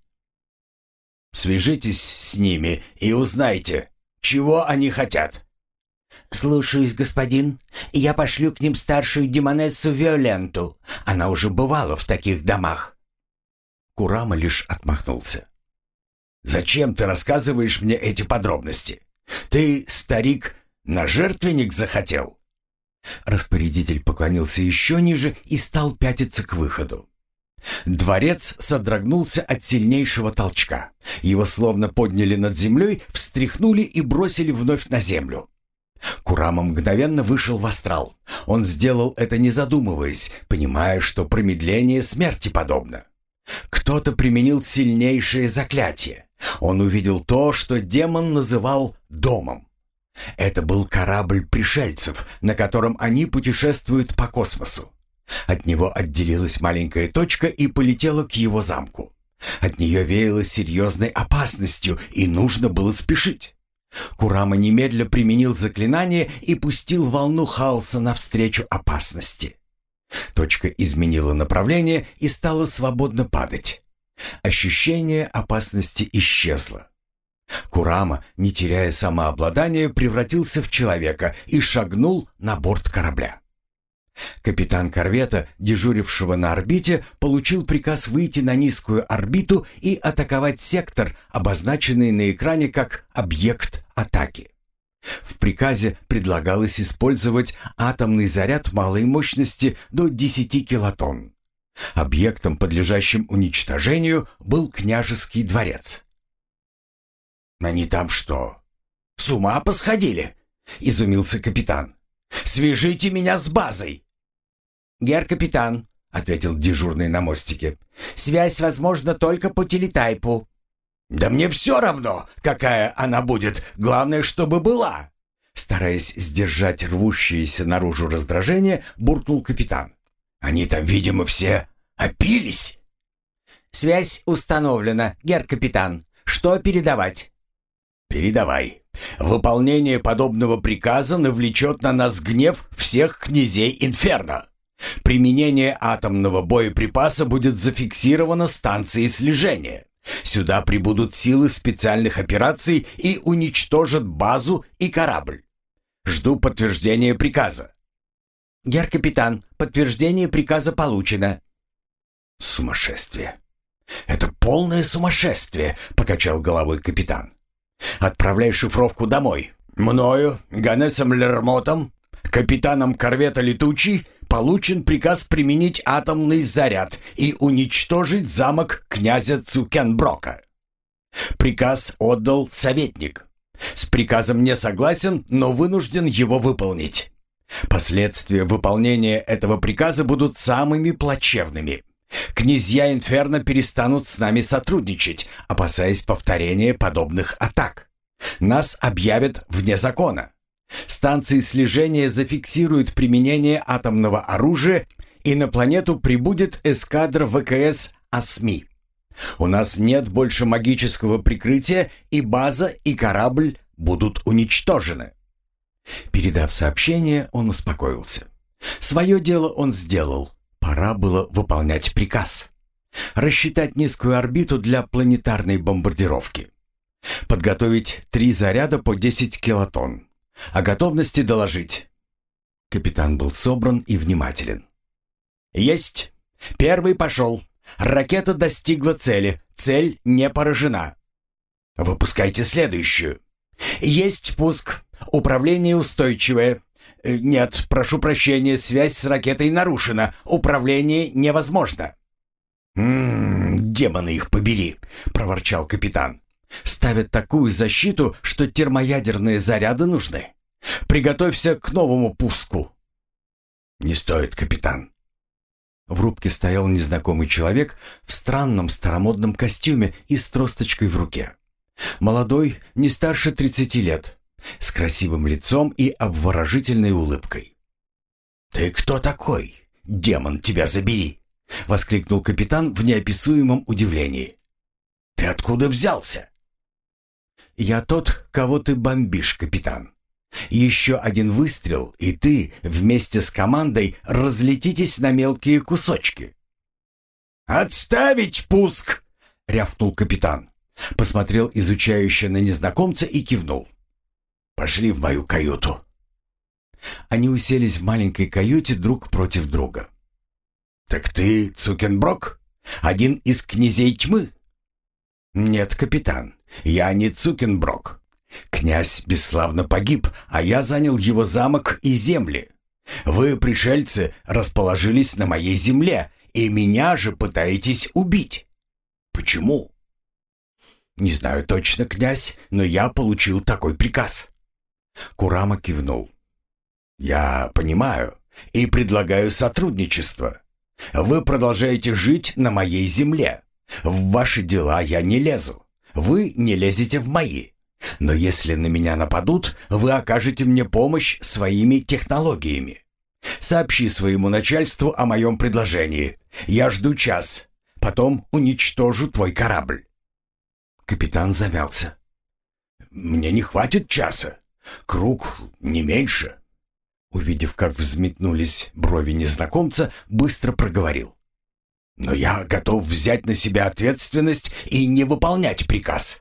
«Свяжитесь с ними и узнайте, чего они хотят». «Слушаюсь, господин. Я пошлю к ним старшую демонессу Виоленту. Она уже бывала в таких домах». Курама лишь отмахнулся. «Зачем ты рассказываешь мне эти подробности? Ты, старик, на жертвенник захотел?» Распорядитель поклонился еще ниже и стал пятиться к выходу. Дворец содрогнулся от сильнейшего толчка. Его словно подняли над землей, встряхнули и бросили вновь на землю. Курама мгновенно вышел в астрал. Он сделал это не задумываясь, понимая, что промедление смерти подобно. Кто-то применил сильнейшее заклятие. Он увидел то, что демон называл домом. Это был корабль пришельцев, на котором они путешествуют по космосу. От него отделилась маленькая точка и полетела к его замку. От нее веяло серьезной опасностью, и нужно было спешить. Курама немедля применил заклинание и пустил волну хаоса навстречу опасности. Точка изменила направление и стала свободно падать. Ощущение опасности исчезло. Курама, не теряя самообладания, превратился в человека и шагнул на борт корабля. Капитан корвета, дежурившего на орбите, получил приказ выйти на низкую орбиту и атаковать сектор, обозначенный на экране как объект атаки. В приказе предлагалось использовать атомный заряд малой мощности до десяти килотонн. Объектом, подлежащим уничтожению, был княжеский дворец. «Они там что, с ума посходили?» — изумился капитан. «Свяжите меня с базой!» «Гер-капитан», — ответил дежурный на мостике, — «связь возможна только по телетайпу». «Да мне все равно, какая она будет, главное, чтобы была!» Стараясь сдержать рвущееся наружу раздражение, буркнул капитан. «Они там, видимо, все опились!» «Связь установлена, гер-капитан. Что передавать?» «Передавай. Выполнение подобного приказа навлечет на нас гнев всех князей Инферно. Применение атомного боеприпаса будет зафиксировано станцией слежения. Сюда прибудут силы специальных операций и уничтожат базу и корабль. Жду подтверждения приказа». «Гер-капитан, подтверждение приказа получено». «Сумасшествие! Это полное сумасшествие!» — покачал головой капитан. «Отправляй шифровку домой. Мною, Ганесом Лермотом, капитаном корвета «Летучий», получен приказ применить атомный заряд и уничтожить замок князя Цукенброка. Приказ отдал советник. С приказом не согласен, но вынужден его выполнить. Последствия выполнения этого приказа будут самыми плачевными. Князья Инферно перестанут с нами сотрудничать, опасаясь повторения подобных атак. Нас объявят вне закона. Станции слежения зафиксируют применение атомного оружия, и на планету прибудет эскадра ВКС «Осми». У нас нет больше магического прикрытия, и база, и корабль будут уничтожены». Передав сообщение, он успокоился. Свое дело он сделал. Пора было выполнять приказ. Рассчитать низкую орбиту для планетарной бомбардировки. Подготовить три заряда по десять килотонн. О готовности доложить. Капитан был собран и внимателен. «Есть! Первый пошел. Ракета достигла цели. Цель не поражена. Выпускайте следующую. Есть пуск. Управление устойчивое. «Э, «Нет, прошу прощения, связь с ракетой нарушена. Управление невозможно». «М-м, демоны их побери», — проворчал капитан. «Ставят такую защиту, что термоядерные заряды нужны. Приготовься к новому пуску». «Не стоит, капитан». В рубке стоял незнакомый человек в странном старомодном костюме и с тросточкой в руке. Молодой, не старше тридцати лет, с красивым лицом и обворожительной улыбкой. «Ты кто такой? Демон, тебя забери!» — воскликнул капитан в неописуемом удивлении. «Ты откуда взялся?» «Я тот, кого ты бомбишь, капитан. Еще один выстрел, и ты вместе с командой разлетитесь на мелкие кусочки». «Отставить пуск!» — рявкнул капитан. Посмотрел изучающе на незнакомца и кивнул. «Пошли в мою каюту». Они уселись в маленькой каюте друг против друга. «Так ты Цукенброк? Один из князей тьмы?» «Нет, капитан, я не Цукенброк. Князь бесславно погиб, а я занял его замок и земли. Вы, пришельцы, расположились на моей земле, и меня же пытаетесь убить. Почему?» «Не знаю точно, князь, но я получил такой приказ». Курама кивнул. «Я понимаю и предлагаю сотрудничество. Вы продолжаете жить на моей земле. В ваши дела я не лезу. Вы не лезете в мои. Но если на меня нападут, вы окажете мне помощь своими технологиями. Сообщи своему начальству о моем предложении. Я жду час. Потом уничтожу твой корабль». Капитан замялся. «Мне не хватит часа. Круг не меньше». Увидев, как взметнулись брови незнакомца, быстро проговорил. «Но я готов взять на себя ответственность и не выполнять приказ».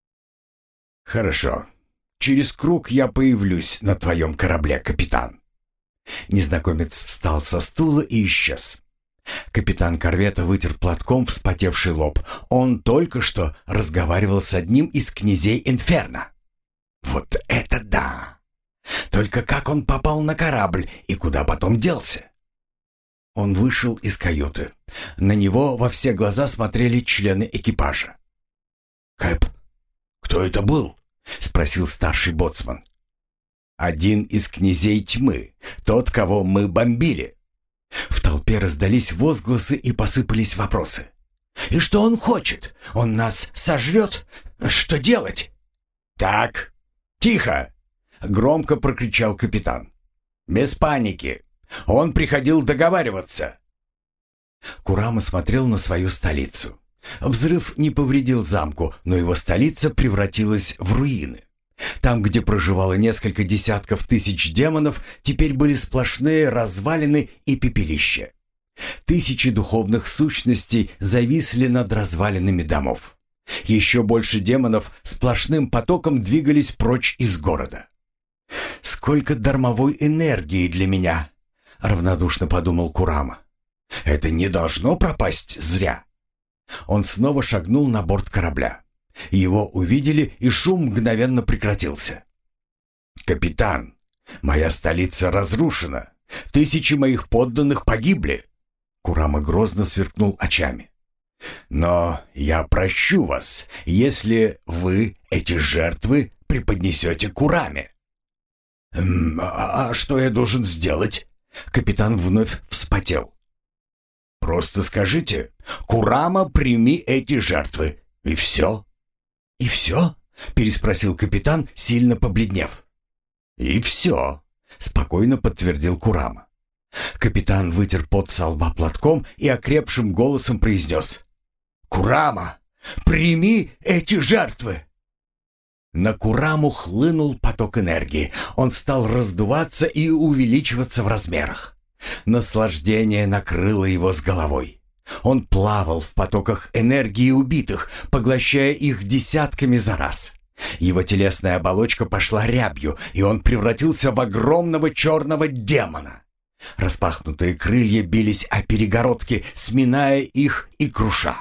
«Хорошо. Через круг я появлюсь на твоем корабле, капитан». Незнакомец встал со стула и исчез. Капитан корвета вытер платком вспотевший лоб. Он только что разговаривал с одним из князей Инферно. «Вот это да! Только как он попал на корабль и куда потом делся?» Он вышел из каюты. На него во все глаза смотрели члены экипажа. «Кэп, кто это был?» — спросил старший боцман. «Один из князей тьмы, тот, кого мы бомбили». В толпе раздались возгласы и посыпались вопросы. «И что он хочет? Он нас сожрет? Что делать?» «Так, тихо!» — громко прокричал капитан. «Без паники. Он приходил договариваться». Курама смотрел на свою столицу. Взрыв не повредил замку, но его столица превратилась в руины. Там, где проживало несколько десятков тысяч демонов, теперь были сплошные развалины и пепелища. Тысячи духовных сущностей зависли над развалинами домов. Еще больше демонов сплошным потоком двигались прочь из города. «Сколько дармовой энергии для меня!» — равнодушно подумал Курама. «Это не должно пропасть зря». Он снова шагнул на борт корабля. Его увидели, и шум мгновенно прекратился. «Капитан, моя столица разрушена. Тысячи моих подданных погибли». Курама грозно сверкнул очами. «Но я прощу вас, если вы эти жертвы преподнесете Кураме». «Эм, а, а что я должен сделать?» Капитан вновь вспотел. «Просто скажите: Курама, прими эти жертвы, и все». «И все?» — переспросил капитан, сильно побледнев. «И все», — спокойно подтвердил Курама. Капитан вытер пот со лба платком и окрепшим голосом произнес: «Курама, прими эти жертвы!» На Кураму хлынул поток энергии. Он стал раздуваться и увеличиваться в размерах. Наслаждение накрыло его с головой. Он плавал в потоках энергии убитых, поглощая их десятками за раз. Его телесная оболочка пошла рябью, и он превратился в огромного черного демона. Распахнутые крылья бились о перегородки, сминая их и круша.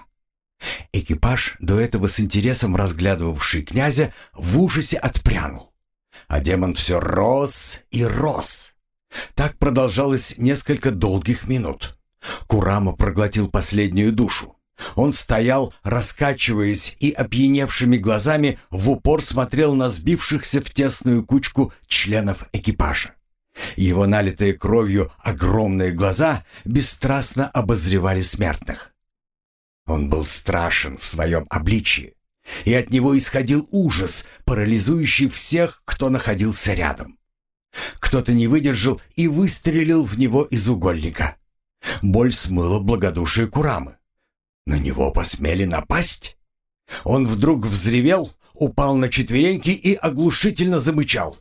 Экипаж, до этого с интересом разглядывавший князя, в ужасе отпрянул. А демон все рос и рос. Так продолжалось несколько долгих минут. Курама проглотил последнюю душу. Он стоял, раскачиваясь, и опьяневшими глазами в упор смотрел на сбившихся в тесную кучку членов экипажа. Его налитые кровью огромные глаза бесстрастно обозревали смертных. Он был страшен в своем обличии, и от него исходил ужас, парализующий всех, кто находился рядом. Кто-то не выдержал и выстрелил в него из угольника. Боль смыла благодушие Курамы. На него посмели напасть? Он вдруг взревел, упал на четвереньки и оглушительно замычал.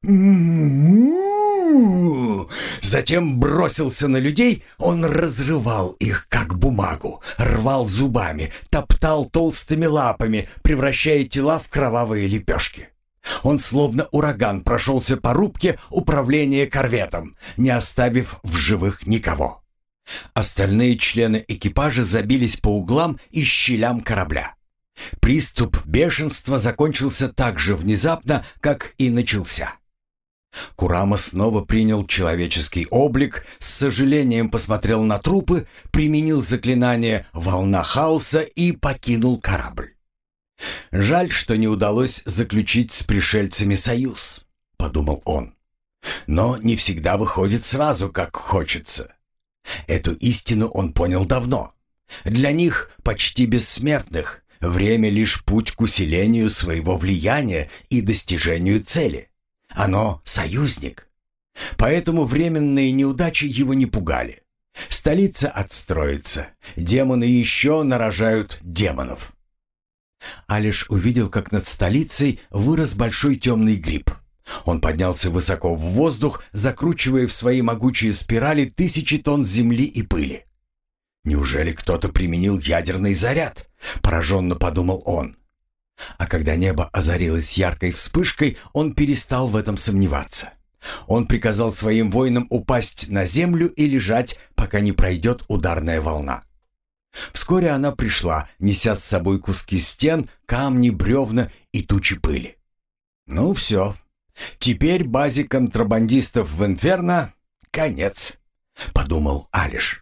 Затем бросился на людей, он разрывал их, как бумагу, рвал зубами, топтал толстыми лапами, превращая тела в кровавые лепешки. Он словно ураган прошелся по рубке управления корветом, не оставив в живых никого. Остальные члены экипажа забились по углам и щелям корабля. Приступ бешенства закончился так же внезапно, как и начался. Курама снова принял человеческий облик, с сожалением посмотрел на трупы, применил заклинание «Волна хаоса» и покинул корабль. «Жаль, что не удалось заключить с пришельцами союз», — подумал он. «Но не всегда выходит сразу, как хочется». Эту истину он понял давно. Для них, почти бессмертных, время лишь путь к усилению своего влияния и достижению цели. Оно союзник. Поэтому временные неудачи его не пугали. Столица отстроится, демоны еще нарожают демонов. Алиш увидел, как над столицей вырос большой темный гриб. Он поднялся высоко в воздух, закручивая в свои могучие спирали тысячи тонн земли и пыли. «Неужели кто-то применил ядерный заряд?» — пораженно подумал он. А когда небо озарилось яркой вспышкой, он перестал в этом сомневаться. Он приказал своим воинам упасть на землю и лежать, пока не пройдет ударная волна. Вскоре она пришла, неся с собой куски стен, камни, бревна и тучи пыли. «Ну все, теперь базе контрабандистов в Инферно конец», — подумал Алиш.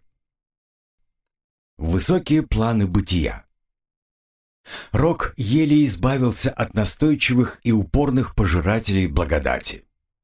Высокие планы бытия. Рок еле избавился от настойчивых и упорных пожирателей благодати.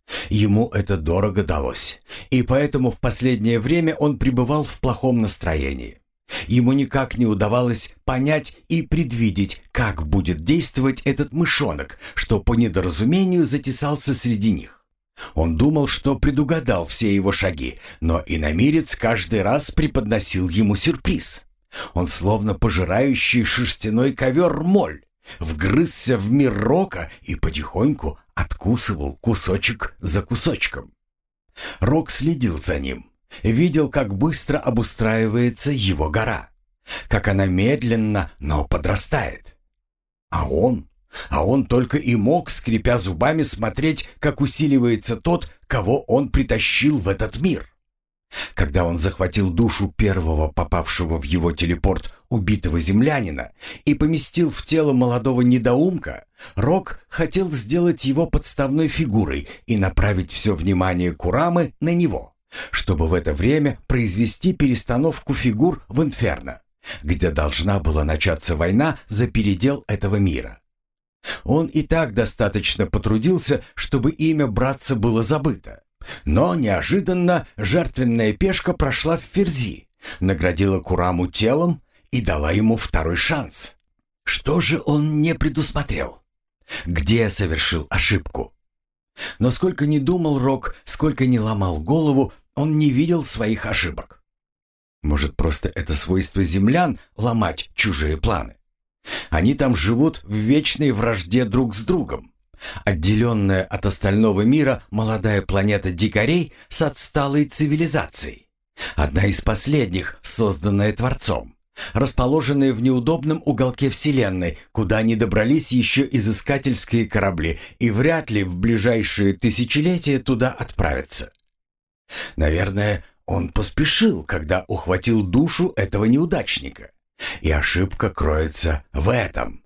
Ему это дорого далось, и поэтому в последнее время он пребывал в плохом настроении. Ему никак не удавалось понять и предвидеть, как будет действовать этот мышонок, что по недоразумению затесался среди них. Он думал, что предугадал все его шаги, но иномирец каждый раз преподносил ему сюрприз. Он, словно пожирающий шерстяной ковер моль, вгрызся в мир Рока и потихоньку откусывал кусочек за кусочком. Рок следил за ним, видел, как быстро обустраивается его гора, как она медленно, но подрастает. А он, а он только и мог, скрипя зубами, смотреть, как усиливается тот, кого он притащил в этот мир. Когда он захватил душу первого попавшего в его телепорт убитого землянина и поместил в тело молодого недоумка, Рок хотел сделать его подставной фигурой и направить все внимание Курамы на него, чтобы в это время произвести перестановку фигур в Инферно, где должна была начаться война за передел этого мира. Он и так достаточно потрудился, чтобы имя братца было забыто. Но неожиданно жертвенная пешка прошла в Ферзи, наградила Кураму телом и дала ему второй шанс. Что же он не предусмотрел? Где совершил ошибку? Но сколько ни думал Рок, сколько ни ломал голову, он не видел своих ошибок. Может, просто это свойство землян — ломать чужие планы? Они там живут в вечной вражде друг с другом. Отделенная от остального мира молодая планета дикарей с отсталой цивилизацией. Одна из последних, созданная Творцом, расположенная в неудобном уголке Вселенной, куда не добрались еще изыскательские корабли и вряд ли в ближайшие тысячелетия туда отправятся. Наверное, он поспешил, когда ухватил душу этого неудачника. И ошибка кроется в этом.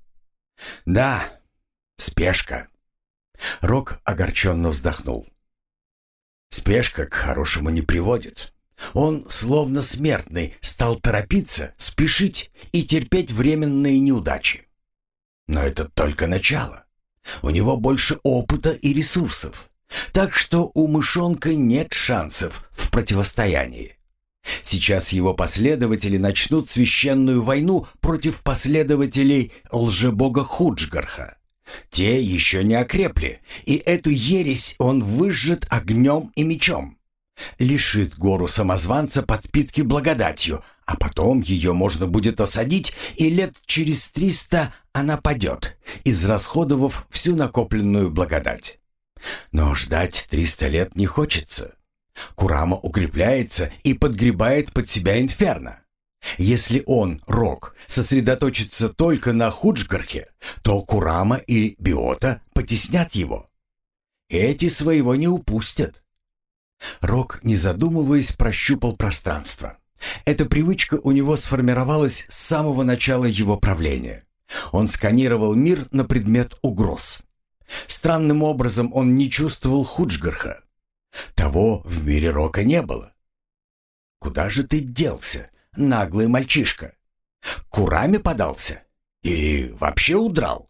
Да, спешка. Рок огорченно вздохнул. Спешка к хорошему не приводит. Он, словно смертный, стал торопиться, спешить и терпеть временные неудачи. Но это только начало. У него больше опыта и ресурсов. Так что у мышонка нет шансов в противостоянии. Сейчас его последователи начнут священную войну против последователей лжебога Худжгарха. Те еще не окрепли, и эту ересь он выжжет огнем и мечом. Лишит гору самозванца подпитки благодатью, а потом ее можно будет осадить, и лет через триста она падет, израсходовав всю накопленную благодать. Но ждать триста лет не хочется. Курама укрепляется и подгребает под себя инферно. Если он, Рок, сосредоточится только на Худжгархе, то Курама и Биота потеснят его. Эти своего не упустят. Рок, не задумываясь, прощупал пространство. Эта привычка у него сформировалась с самого начала его правления. Он сканировал мир на предмет угроз. Странным образом он не чувствовал Худжгарха. Того в мире Рока не было. «Куда же ты делся, наглый мальчишка? К Кураме подался? Или вообще удрал?»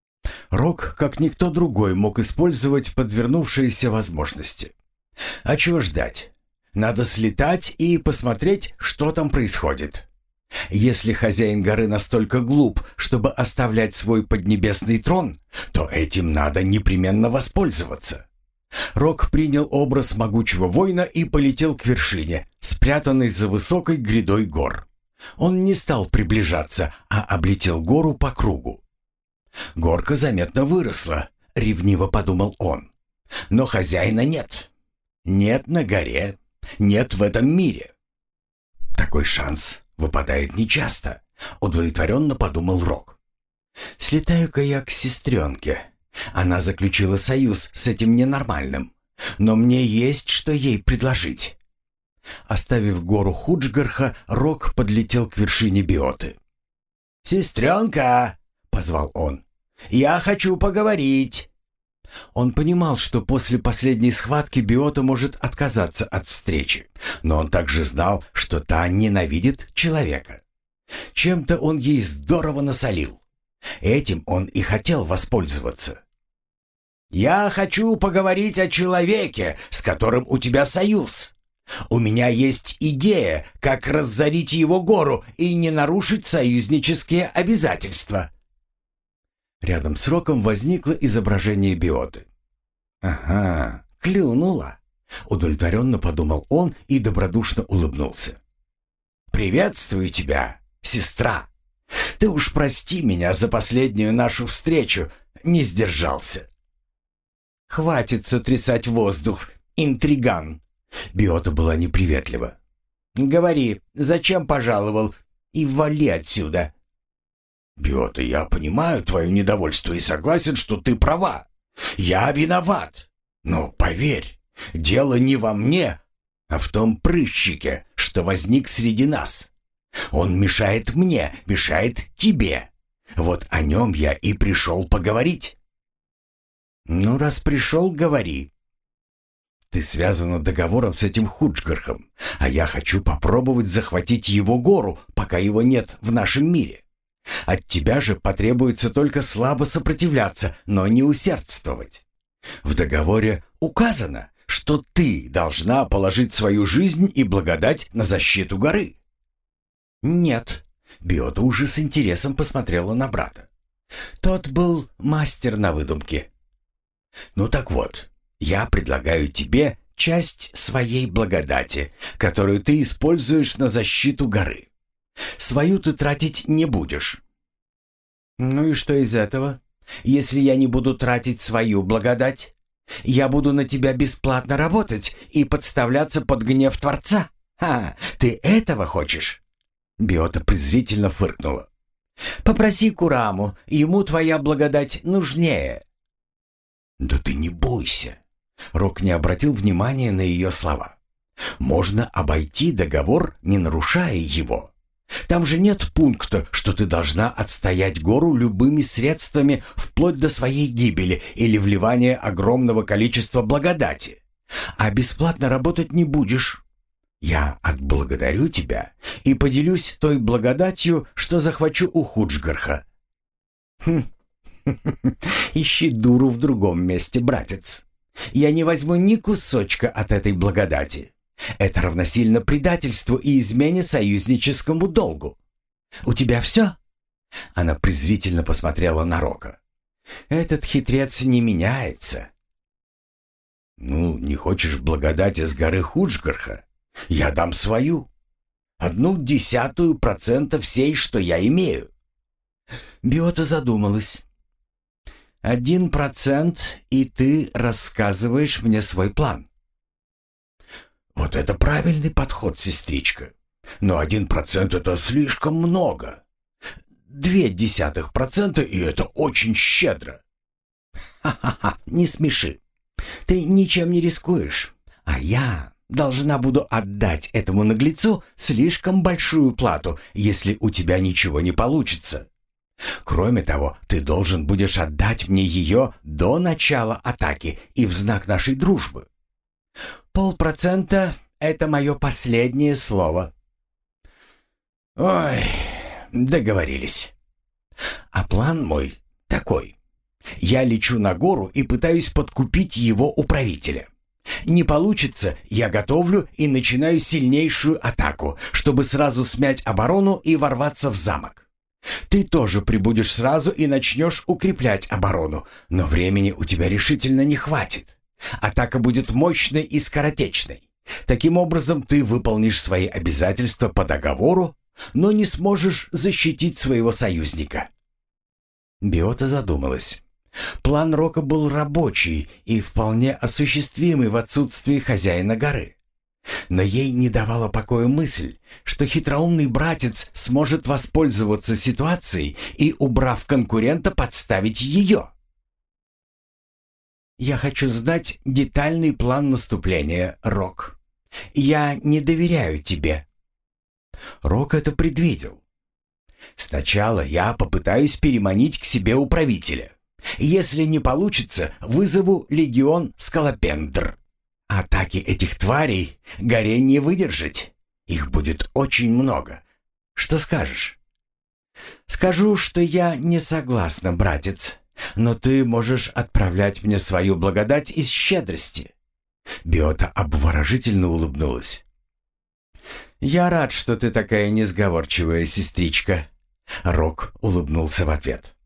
Рок, как никто другой, мог использовать подвернувшиеся возможности. А чего ждать? Надо слетать и посмотреть, что там происходит. Если хозяин горы настолько глуп, чтобы оставлять свой поднебесный трон, то этим надо непременно воспользоваться. Рок принял образ могучего воина и полетел к вершине, спрятанной за высокой грядой гор. Он не стал приближаться, а облетел гору по кругу. Горка заметно выросла, ревниво подумал он. Но хозяина нет. Нет на горе, нет в этом мире. Такой шанс выпадает нечасто, удовлетворенно подумал Рок. Слетаю-ка я к сестренке. Она заключила союз с этим ненормальным, но мне есть что ей предложить. Оставив гору Худжгарха, Рок подлетел к вершине Биоты. «Сестренка!» — позвал он. «Я хочу поговорить!» Он понимал, что после последней схватки Биота может отказаться от встречи, но он также знал, что та ненавидит человека. Чем-то он ей здорово насолил. Этим он и хотел воспользоваться. «Я хочу поговорить о человеке, с которым у тебя союз. У меня есть идея, как разорить его гору и не нарушить союзнические обязательства». Рядом с Роком возникло изображение Биоты. «Ага, клюнула», — удовлетворенно подумал он и добродушно улыбнулся. «Приветствую тебя, сестра. Ты уж прости меня за последнюю нашу встречу, не сдержался». «Хватит сотрясать воздух, интриган!» Биота была неприветлива. «Говори, зачем пожаловал, и вали отсюда!» «Биота, я понимаю твое недовольство и согласен, что ты права. Я виноват. Но поверь, дело не во мне, а в том прыщике, что возник среди нас. Он мешает мне, мешает тебе. Вот о нем я и пришел поговорить». «Ну, раз пришел, говори». «Ты связана договором с этим Худжгархом, а я хочу попробовать захватить его гору, пока его нет в нашем мире. От тебя же потребуется только слабо сопротивляться, но не усердствовать. В договоре указано, что ты должна положить свою жизнь и благодать на защиту горы». «Нет», — Биота уже с интересом посмотрела на брата. Тот был мастер на выдумке. «Ну так вот, я предлагаю тебе часть своей благодати, которую ты используешь на защиту горы. Свою ты тратить не будешь». «Ну и что из этого? Если я не буду тратить свою благодать, я буду на тебя бесплатно работать и подставляться под гнев Творца? Ха, ты этого хочешь?» Биота презрительно фыркнула. «Попроси Кураму, ему твоя благодать нужнее». «Да ты не бойся». Рок не обратил внимания на ее слова. «Можно обойти договор, не нарушая его. Там же нет пункта, что ты должна отстоять гору любыми средствами вплоть до своей гибели или вливания огромного количества благодати. А бесплатно работать не будешь. Я отблагодарю тебя и поделюсь той благодатью, что захвачу у Худжгарха. Хм. Ищи дуру в другом месте, братец. Я не возьму ни кусочка от этой благодати. Это равносильно предательству и измене союзническому долгу. У тебя все? Она презрительно посмотрела на Рока. Этот хитрец не меняется. Ну, не хочешь благодати с горы Худжгарха? Я дам свою. Одну десятую процента всей, что я имею. Биота задумалась. Один процент, и ты рассказываешь мне свой план. Вот это правильный подход, сестричка. Но один процент — это слишком много. Две десятых процента, и это очень щедро. Ха-ха-ха, не смеши. Ты ничем не рискуешь, а я должна буду отдать этому наглецу слишком большую плату, если у тебя ничего не получится. Кроме того, ты должен будешь отдать мне ее до начала атаки и в знак нашей дружбы. Полпроцента — это мое последнее слово. Ой, договорились. А план мой такой. Я лечу на гору и пытаюсь подкупить его управителя. Не получится, я готовлю и начинаю сильнейшую атаку, чтобы сразу смять оборону и ворваться в замок. Ты тоже прибудешь сразу и начнешь укреплять оборону, но времени у тебя решительно не хватит. Атака будет мощной и скоротечной. Таким образом, ты выполнишь свои обязательства по договору, но не сможешь защитить своего союзника. Биота задумалась. План Рока был рабочий и вполне осуществимый в отсутствии хозяина горы. Но ей не давала покоя мысль, что хитроумный братец сможет воспользоваться ситуацией и, убрав конкурента, подставить ее. «Я хочу знать детальный план наступления, Рок. Я не доверяю тебе». Рок это предвидел. «Сначала я попытаюсь переманить к себе управителя. Если не получится, вызову легион Скалопендр. Атаки этих тварей горе не выдержать. Их будет очень много. Что скажешь?» «Скажу, что я не согласна, братец, но ты можешь отправлять мне свою благодать из щедрости». Биота обворожительно улыбнулась. «Я рад, что ты такая несговорчивая, сестричка». Рок улыбнулся в ответ.